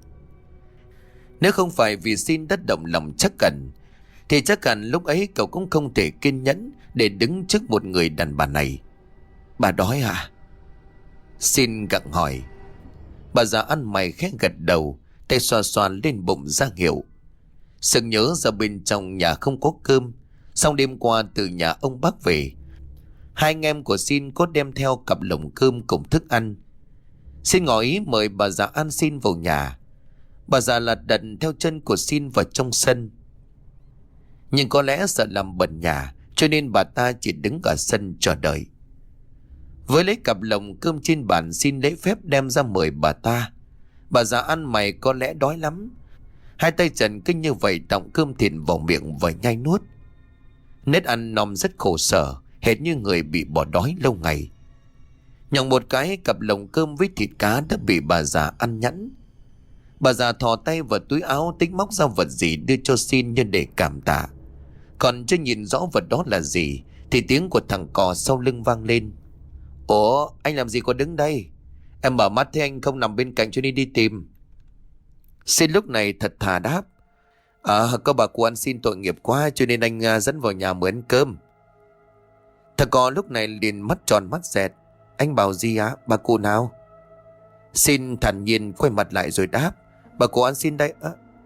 Nếu không phải vì Xin đã động lòng chắc ẩn, thì chắc hẳn lúc ấy cậu cũng không thể kiên nhẫn để đứng trước một người đàn bà này. "Bà đói à?" Xin gặng hỏi. Bà già ăn mày khẽ gật đầu, tay xoa xoa lên bụng ra hiệu. Sực nhớ ra bên trong nhà không có cơm, xong đêm qua từ nhà ông bác về, hai anh em của Xin có đem theo cặp lồng cơm cùng thức ăn. Xin ngỏ ý mời bà già ăn xin vào nhà. Bà già lật đật theo chân của Xin vào trong sân, nhưng có lẽ sợ làm bẩn nhà, cho nên bà ta chỉ đứng ở sân chờ đợi. Với lấy cặp lồng cơm trên bàn, Xin lễ phép đem ra mời bà ta. Bà già ăn mày có lẽ đói lắm, hai tay trần kinh như vậy tọng cơm thịt vào miệng và nhai nuốt. Nết ăn nom rất khổ sở, hệt như người bị bỏ đói lâu ngày. Nhòng một cái, cặp lồng cơm với thịt cá đã bị bà già ăn nhẵn. Bà già thò tay vào túi áo tính móc ra vật gì đưa cho Xin như để cảm tạ. Còn chưa nhìn rõ vật đó là gì thì tiếng của thằng Cò sau lưng vang lên: "Ủa, anh làm gì có đứng đây? Em mở mắt thấy anh không nằm bên cạnh cho nên đi tìm." Xin lúc này thật thà đáp: Có bà cụ ăn xin tội nghiệp quá cho nên anh dẫn vào nhà mời ăn cơm." Thằng Cò lúc này liền mắt tròn mắt dẹt: "Anh bảo gì á? Bà cụ nào?" Xin thản nhiên quay mặt lại rồi đáp: "Bà cụ ăn xin đây."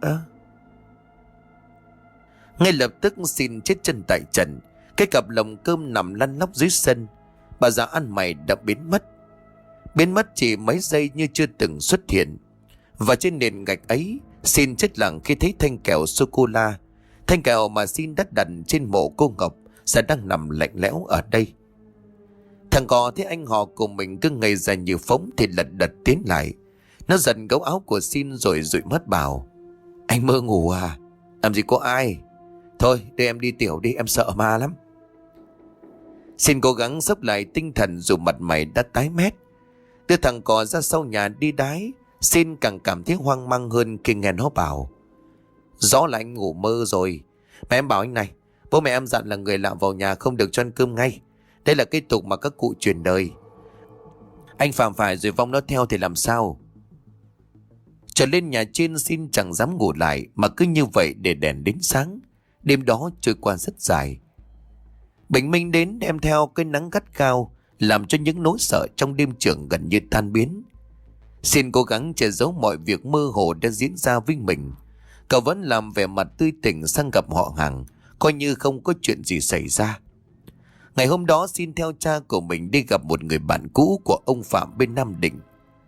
Ngay lập tức Xin chết chân tại trần. Cái cặp lồng cơm nằm lăn lóc dưới sân. Bà già ăn mày đã biến mất. Biến mất chỉ mấy giây như chưa từng xuất hiện. Và trên nền gạch ấy, Xin chết lặng khi thấy thanh kẹo sô-cô-la, thanh kẹo mà Xin đã đặt trên mộ cô Ngọc, sẽ đang nằm lạnh lẽo ở đây. Thằng Cò thấy anh họ của mình cứ ngây ra như phóng thì lật đật tiến lại. Nó giật gấu áo của Xin rồi dụi mắt bảo: "Anh mơ ngủ à? Làm gì có ai. Thôi để em đi tiểu đi, em sợ ma lắm." Xin cố gắng xốc lại tinh thần dù mặt mày đã tái mét. Đưa thằng Cò ra sau nhà đi đái. Xin càng cảm thấy hoang mang hơn khi nghe nó bảo: "Rõ là anh ngủ mơ rồi. Mà em bảo anh này, bố mẹ em dặn là người lạ vào nhà không được cho ăn cơm ngay. Đây là cái tục mà các cụ truyền đời. Anh phạm phải rồi vong nó theo thì làm sao?" Trở lên nhà trên, Xin chẳng dám ngủ lại mà cứ như vậy để đèn đến sáng. Đêm đó trôi qua rất dài. Bình minh đến đem theo cái nắng gắt cao, làm cho những nỗi sợ trong đêm trường gần như tan biến. Xin cố gắng che giấu mọi việc mơ hồ đã diễn ra với mình. Cậu vẫn làm vẻ mặt tươi tỉnh sang gặp họ hàng, coi như không có chuyện gì xảy ra. Ngày hôm đó Xin theo cha của mình đi gặp một người bạn cũ của ông Phạm bên Nam Định.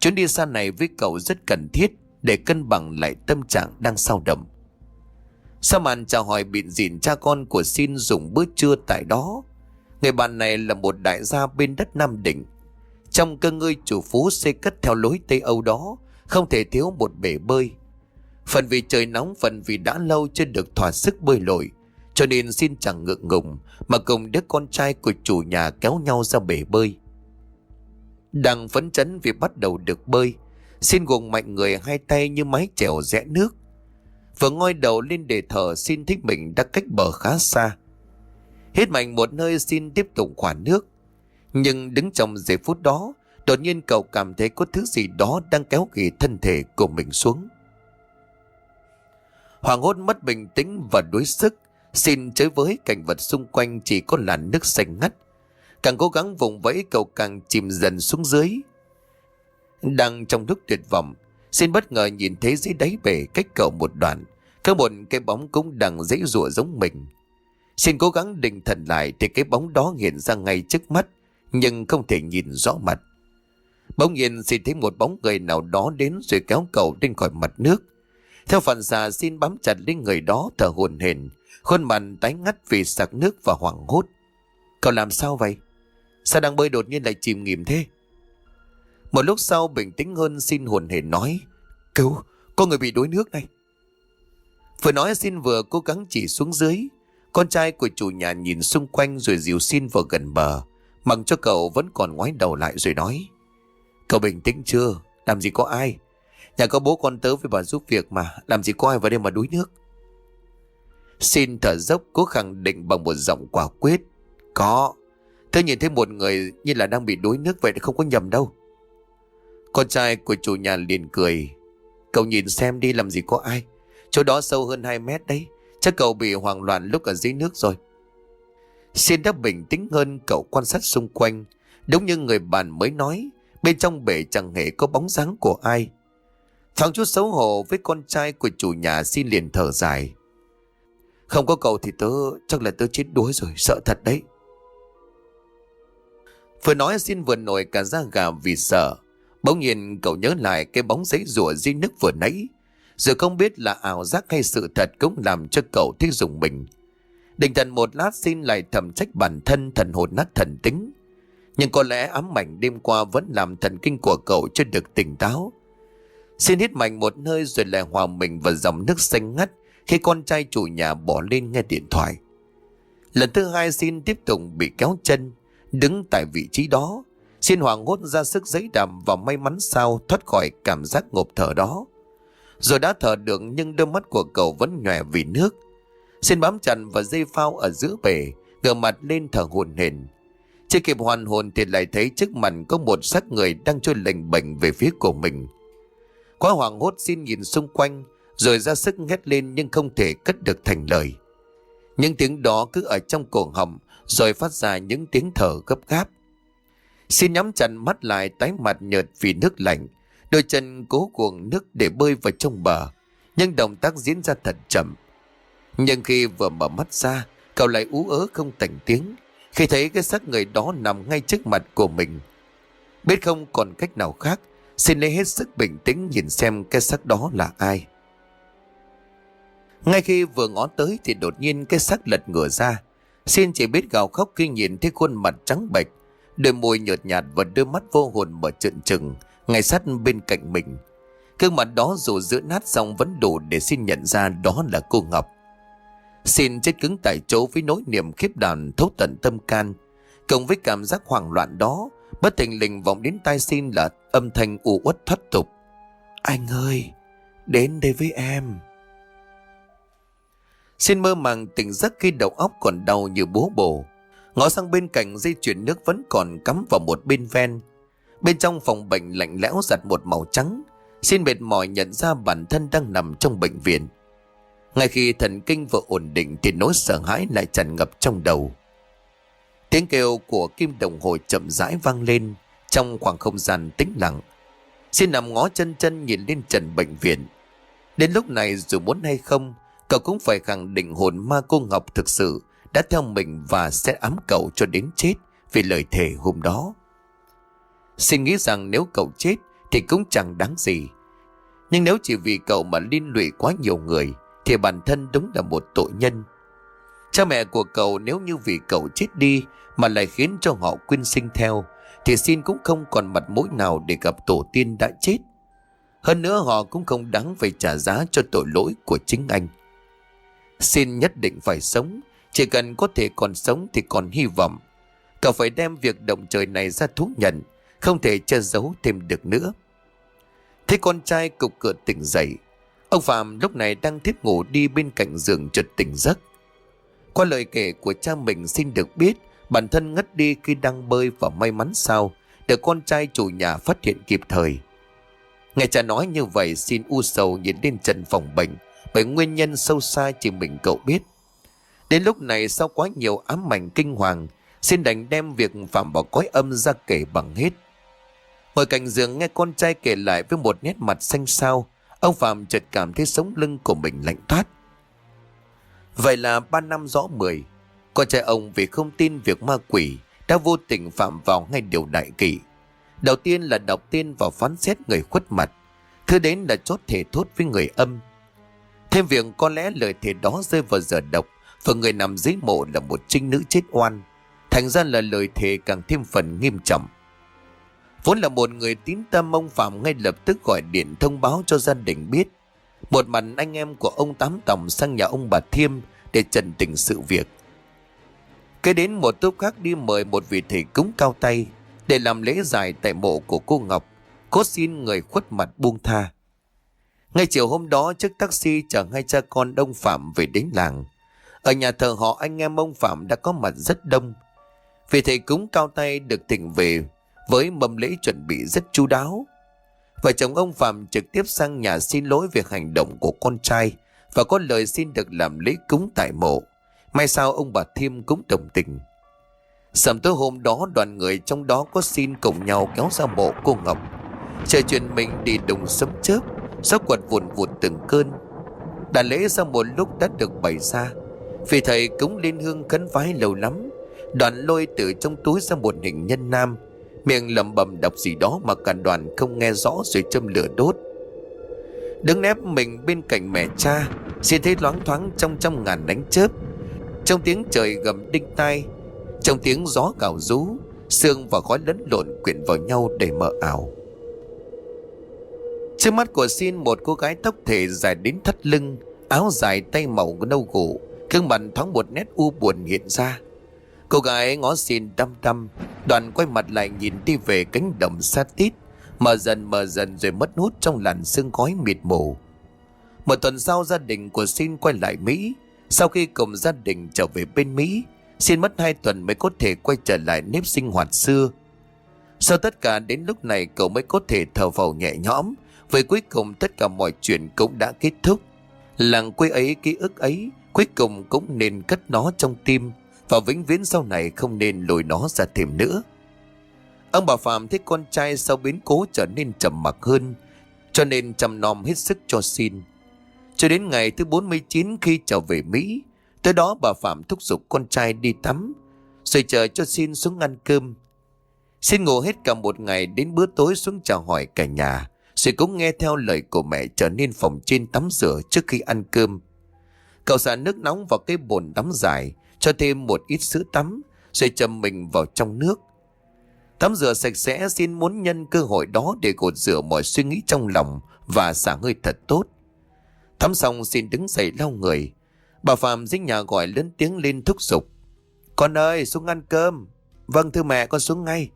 Chuyến đi xa này với cậu rất cần thiết để cân bằng lại tâm trạng đang xao động. Sau màn chào hỏi bịn rỉn, cha con của Xin dùng bữa trưa tại đó. Người bạn này là một đại gia bên đất Nam Định. Trong cơ ngơi chủ phú xây cất theo lối Tây Âu đó, không thể thiếu một bể bơi. Phần vì trời nóng, phần vì đã lâu chưa được thỏa sức bơi lội, cho nên Xin chẳng ngượng ngùng mà cùng đứa con trai của chủ nhà kéo nhau ra bể bơi. Đang phấn chấn vì bắt đầu được bơi, Xin gồng mạnh người, hai tay như mái chèo rẽ nước. Vừa ngoi đầu lên để thở, Xin thích mình đã cách bờ khá xa. Hít mạnh một hơi, Xin tiếp tục khoản nước. Nhưng đứng trong giây phút đó, đột nhiên cậu cảm thấy có thứ gì đó đang kéo ghì thân thể của mình xuống. Hoảng hốt, mất bình tĩnh và đuối sức, Xin chới với cảnh vật xung quanh chỉ có làn nước xanh ngắt. Càng cố gắng vùng vẫy, cậu càng chìm dần xuống dưới. Đang trong lúc tuyệt vọng, Xin bất ngờ nhìn thấy dưới đáy bể cách cậu một đoạn, có một cái bóng cũng đang giãy giụa giống mình. Xin cố gắng định thần lại thì cái bóng đó hiện ra ngay trước mắt, nhưng không thể nhìn rõ mặt. Bỗng nhiên Xin thấy một bóng người nào đó đến rồi kéo cậu lên khỏi mặt nước. Theo phản xạ, Xin bám chặt lên người đó, thở hổn hển, khuôn mặt tái ngắt vì sặc nước và hoảng hốt. Cậu làm sao vậy? Sao đang bơi đột nhiên lại chìm nghỉm thế? Một lúc sau bình tĩnh hơn, Xin hổn hển nói: Cứu, có người bị đuối nước này. Vừa nói Xin vừa cố gắng chỉ xuống dưới. Con trai của chủ nhà nhìn xung quanh rồi dìu Xin vào gần bờ, mặc cho cậu vẫn còn ngoái đầu lại rồi nói: Cậu bình tĩnh chưa? Làm gì có ai. Nhà có bố con tớ với bà giúp việc mà, làm gì có ai vào đây mà đuối nước. Xin thở dốc, cố khẳng định bằng một giọng quả quyết: Có. Tớ nhìn thấy một người như là đang bị đuối nước vậy, không có nhầm đâu. Con trai của chủ nhà liền cười: Cậu nhìn xem đi, làm gì có ai. Chỗ đó sâu hơn 2 mét đấy. Chắc cậu bị hoảng loạn lúc ở dưới nước rồi. Xin đã bình tĩnh hơn, cậu quan sát xung quanh. Đúng như người bạn mới nói, bên trong bể chẳng hề có bóng dáng của ai. Thoáng chút xấu hổ với con trai của chủ nhà, Xin liền thở dài: Không có cậu thì chắc là tớ chết đuối rồi, sợ thật đấy. Vừa nói Xin vừa nổi cả da gà vì sợ. Bỗng nhiên cậu nhớ lại cái bóng giãy giụa dưới nước vừa nãy, rồi không biết là ảo giác hay sự thật cũng làm cho cậu thích rùng mình. Định thần một lát, Xin lại thầm trách bản thân thần hồn nát thần tính. Nhưng có lẽ ám ảnh đêm qua vẫn làm thần kinh của cậu chưa được tỉnh táo. Xin hít mạnh một hơi rồi lại hòa mình vào dòng nước xanh ngắt khi con trai chủ nhà bỏ lên nghe điện thoại. Lần thứ hai Xin tiếp tục bị kéo chân. Đứng tại vị trí đó, Xin hoảng hốt ra sức giãy đầm và may mắn sao thoát khỏi cảm giác ngộp thở đó. Rồi đã thở được nhưng đôi mắt của cậu vẫn nhòe vì nước. Xin bám chặt vào dây phao ở giữa bể, ngửa mặt lên thở hổn hển. Chưa kịp hoàn hồn thì lại thấy trước mặt có một xác người đang trôi lềnh bềnh về phía của mình. Quá hoảng hốt, Xin nhìn xung quanh rồi ra sức hét lên nhưng không thể cất được thành lời. Những tiếng đó cứ ở trong cổ họng rồi phát ra những tiếng thở gấp gáp. Xin nhắm chặt mắt lại, tái mặt nhợt vì nước lạnh. Đôi chân cố cuồng nước để bơi vào trong bờ, nhưng động tác diễn ra thật chậm. Nhưng khi vừa mở mắt ra, cậu lại ú ớ không thành tiếng khi thấy cái xác người đó nằm ngay trước mặt của mình. Biết không còn cách nào khác, Xin lấy hết sức bình tĩnh nhìn xem cái xác đó là ai. Ngay khi vừa ngó tới thì đột nhiên cái xác lật ngửa ra. Xin chỉ biết gào khóc khi nhìn thấy khuôn mặt trắng bệch, đôi môi nhợt nhạt và đôi mắt vô hồn mở trợn trừng ngay sát bên cạnh mình. Gương mặt đó dù giữ nát xong vẫn đủ để Xin nhận ra đó là cô Ngọc. Xin chết cứng tại chỗ với nỗi niềm khiếp đảm thấu tận tâm can. Cộng với cảm giác hoảng loạn đó, bất thình lình vọng đến tai Xin là âm thanh u uất thoát tục: Anh ơi, đến đây với em. Xin mơ màng tỉnh giấc khi đầu óc còn đau như búa bổ. Ngó sang bên cạnh, dây chuyền nước vẫn còn cắm vào một bên ven. Bên trong phòng bệnh lạnh lẽo giặt một màu trắng. Xin mệt mỏi nhận ra bản thân đang nằm trong bệnh viện. Ngay khi thần kinh vừa ổn định thì nỗi sợ hãi lại tràn ngập trong đầu. Tiếng kêu của kim đồng hồ chậm rãi vang lên trong khoảng không gian tĩnh lặng. Xin nằm ngó chân chân nhìn lên trần bệnh viện. Đến lúc này dù muốn hay không, cậu cũng phải khẳng định hồn ma cô Ngọc thực sự đã theo mình và sẽ ám cậu cho đến chết vì lời thề hôm đó. Xin nghĩ rằng nếu cậu chết thì cũng chẳng đáng gì. Nhưng nếu chỉ vì cậu mà liên lụy quá nhiều người thì bản thân đúng là một tội nhân. Cha mẹ của cậu nếu như vì cậu chết đi mà lại khiến cho họ quyến sinh theo thì Xin cũng không còn mặt mũi nào để gặp tổ tiên đã chết. Hơn nữa họ cũng không đáng phải trả giá cho tội lỗi của chính anh. Xin nhất định phải sống. Chỉ cần có thể còn sống thì còn hy vọng. Cậu phải đem việc động trời này ra thú nhận, không thể che giấu thêm được nữa. Thế con trai cục cửa tỉnh dậy. Ông Phạm lúc này đang thiếp ngủ đi bên cạnh giường chợt tỉnh giấc. Qua lời kể của cha mình Xin được biết bản thân ngất đi khi đang bơi và may mắn sao được con trai chủ nhà phát hiện kịp thời. Nghe cha nói như vậy Xin u sầu nhìn lên trần phòng bệnh, bởi nguyên nhân sâu xa chỉ mình cậu biết. Đến lúc này sau quá nhiều ám ảnh kinh hoàng, Xin đành đem việc Phạm vào cõi âm ra kể bằng hết. Ngồi cạnh giường nghe con trai kể lại với một nét mặt xanh xao, ông Phạm chợt cảm thấy sống lưng của mình lạnh toát. Vậy là 3 năm rõ 10, con trai ông vì không tin việc ma quỷ đã vô tình phạm vào ngay điều đại kỵ. Đầu tiên là đọc tên vào phán xét người khuất mặt, thứ đến là chốt thể thốt với người âm. Thêm việc có lẽ lời thề đó rơi vào giờ độc và người nằm dưới mộ là một trinh nữ chết oan, thành ra là lời thề càng thêm phần nghiêm trọng. Vốn là một người tín tâm, ông Phạm ngay lập tức gọi điện thông báo cho gia đình biết. Một mặt anh em của ông Tám Tòng sang nhà ông bà Thiêm để trần tình sự việc. Kế đến một tốp khác đi mời một vị thầy cúng cao tay để làm lễ giải tại mộ của cô Ngọc, cố xin người khuất mặt buông tha. Ngay chiều hôm đó chiếc taxi chở hai cha con ông Phạm về đến làng. Ở nhà thờ họ anh em ông Phạm đã có mặt rất đông. Vị thầy cúng cao tay được thỉnh về với mâm lễ chuẩn bị rất chu đáo. Vợ chồng ông Phạm trực tiếp sang nhà xin lỗi về hành động của con trai và có lời xin được làm lễ cúng tại mộ. May sao ông bà Thiêm cũng đồng tình. Sầm tối hôm đó đoàn người trong đó có Xin cùng nhau kéo ra mộ cô Ngọc. Trời chuyển mình đi đùng sấm chớp, gió quật vùn vụt từng cơn. Đàn lễ sau một lúc đã được bày ra. Vì thầy cúng lên hương khấn vái lâu lắm, đoàn lôi từ trong túi ra một hình nhân nam, miệng lẩm bẩm đọc gì đó mà cả đoàn không nghe rõ rồi châm lửa đốt. Đứng nép mình bên cạnh mẹ cha, Xin thấy loáng thoáng trong ngàn ánh chớp, trong tiếng trời gầm đinh tai, trong tiếng gió gào rú, sương và khói lẫn lộn quyện vào nhau để mờ ảo. Trước mắt của Xin một cô gái tóc thể dài đến thắt lưng, áo dài tay màu nâu gỗ, gương mặt thoáng một nét u buồn hiện ra. Cô gái ngó Xin đăm đăm, đoàn quay mặt lại nhìn đi về cánh đồng xa tít, mờ dần rồi mất hút trong làn sương khói mịt mù. Một tuần sau gia đình của Xin quay lại Mỹ. Sau khi cùng gia đình trở về bên Mỹ, Xin mất 2 tuần mới có thể quay trở lại nếp sinh hoạt xưa. Sau tất cả đến lúc này cậu mới có thể thở phào nhẹ nhõm, vì cuối cùng tất cả mọi chuyện cũng đã kết thúc. Làng quê ấy, ký ức ấy cuối cùng cũng nên cất nó trong tim, và vĩnh viễn sau này không nên lùi nó ra thêm nữa. Ông bà Phạm thấy con trai sau biến cố trở nên trầm mặc hơn, cho nên chăm nom hết sức cho Xin. Cho đến ngày thứ 49 khi trở về Mỹ, tới đó bà Phạm thúc giục con trai đi tắm, rồi chờ cho Xin xuống ăn cơm. Xin ngủ hết cả một ngày, đến bữa tối xuống chào hỏi cả nhà, rồi cũng nghe theo lời của mẹ trở nên phòng trên tắm rửa trước khi ăn cơm. Cậu xả nước nóng vào cái bồn tắm dài, cho thêm một ít sữa tắm, rồi châm mình vào trong nước. Tắm rửa sạch sẽ, Xin muốn nhân cơ hội đó để gột rửa mọi suy nghĩ trong lòng và xả hơi thật tốt. Tắm xong Xin đứng dậy lau người. Bà Phạm dưới nhà gọi lớn tiếng lên thúc giục: "Con ơi, xuống ăn cơm." "Vâng thưa mẹ, con xuống ngay."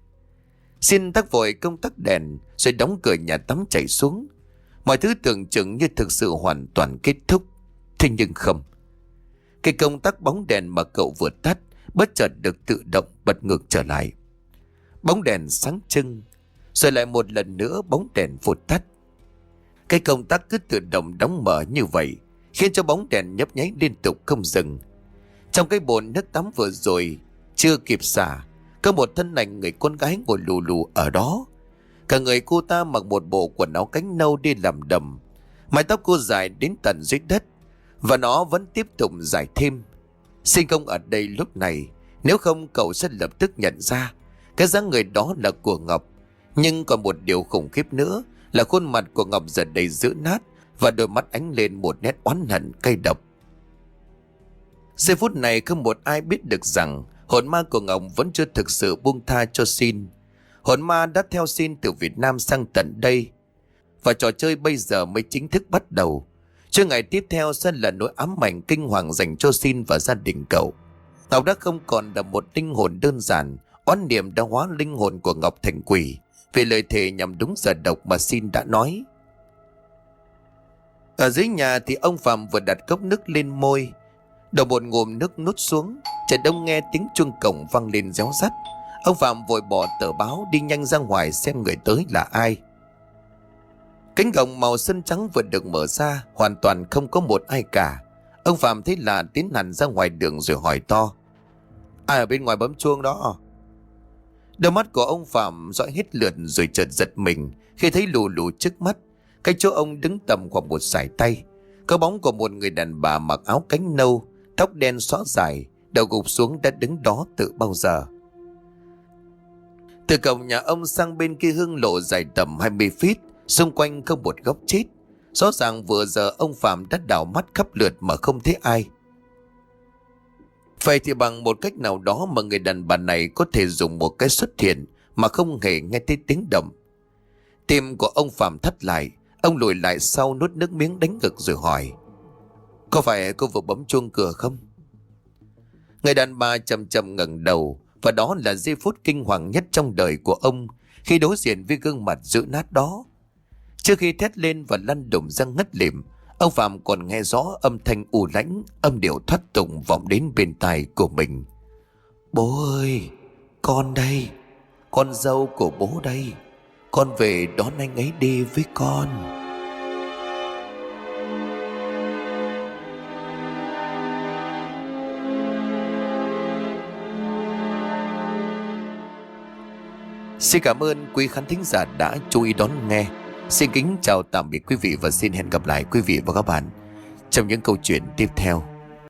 Xin tắt vội công tắc đèn rồi đóng cửa nhà tắm chạy xuống. Mọi thứ tưởng chừng như thực sự hoàn toàn kết thúc. Thế nhưng không. Cái công tắc bóng đèn mà cậu vừa tắt bất chợt được tự động bật ngược trở lại. Bóng đèn sáng trưng, rồi lại một lần nữa bóng đèn vụt tắt. Cái công tắc cứ tự động đóng mở như vậy, khiến cho bóng đèn nhấp nháy liên tục không dừng. Trong cái bồn nước tắm vừa rồi chưa kịp xả, có một thân ảnh người con gái ngồi lù lù ở đó. Cả người cô ta mặc một bộ quần áo cánh nâu đi làm đầm, mái tóc cô dài đến tận dưới đất, và nó vẫn tiếp tục dài thêm. Xin không ở đây lúc này, nếu không cậu sẽ lập tức nhận ra cái dáng người đó là của Ngọc. Nhưng còn một điều khủng khiếp nữa là khuôn mặt của Ngọc giờ đầy dữ nát và đôi mắt ánh lên một nét oán hận cay độc. Giây phút này không một ai biết được rằng hồn ma của Ngọc vẫn chưa thực sự buông tha cho Sin. Hồn ma đã theo Sin từ Việt Nam sang tận đây, và trò chơi bây giờ mới chính thức bắt đầu. Chưa ngày tiếp theo sẽ là nỗi ám ảnh kinh hoàng dành cho Sin và gia đình cậu. Ngọc đã không còn là một linh hồn đơn giản, oán niệm đã hóa linh hồn của Ngọc thành quỷ, vì lời thề nhằm đúng giờ độc mà Sin đã nói. Ở dưới nhà thì ông Phạm vừa đặt cốc nước lên môi, đổ một ngụm nước nuốt xuống. Trời đông nghe tiếng chuông cổng vang lên réo rắt. Ông Phạm vội bỏ tờ báo đi nhanh ra ngoài xem người tới là ai. Cánh cổng màu sơn trắng vừa được mở ra, hoàn toàn không có một ai cả. Ông Phạm thấy lạ tiến hẳn ra ngoài đường rồi hỏi to: "Ai ở bên ngoài bấm chuông đó?" Đôi mắt của ông Phạm dõi hết lượt rồi chợt giật mình khi thấy lù lù trước mắt, cách chỗ ông đứng tầm khoảng một sải tay, có bóng của một người đàn bà mặc áo cánh nâu, tóc đen xõa dài, đầu gục xuống đã đứng đó từ bao giờ. Từ cổng nhà ông sang bên kia hương lộ dài tầm 20 feet, xung quanh không một góc chết. Rõ ràng vừa giờ ông Phạm đã đảo mắt khắp lượt mà không thấy ai. Vậy thì bằng một cách nào đó mà người đàn bà này có thể dùng một cái xuất hiện mà không hề nghe thấy tiếng động. Tim của ông Phạm thắt lại, ông lùi lại sau nuốt nước miếng đánh ngực rồi hỏi: "Có phải cô vừa bấm chuông cửa không?" Người đàn bà chậm chậm ngẩng đầu, và đó là giây phút kinh hoàng nhất trong đời của ông khi đối diện với gương mặt dữ nát đó. Trước khi thét lên và lăn đùng ra ngất lịm, ông Phạm còn nghe rõ âm thanh u lãnh, âm điệu thoát tục vọng đến bên tai của mình: "Bố ơi, con đây, con dâu của bố đây, con về đón anh ấy đi với con." Xin cảm ơn quý khán thính giả đã chú ý đón nghe. Xin kính chào tạm biệt quý vị và xin hẹn gặp lại quý vị và các bạn trong những câu chuyện tiếp theo.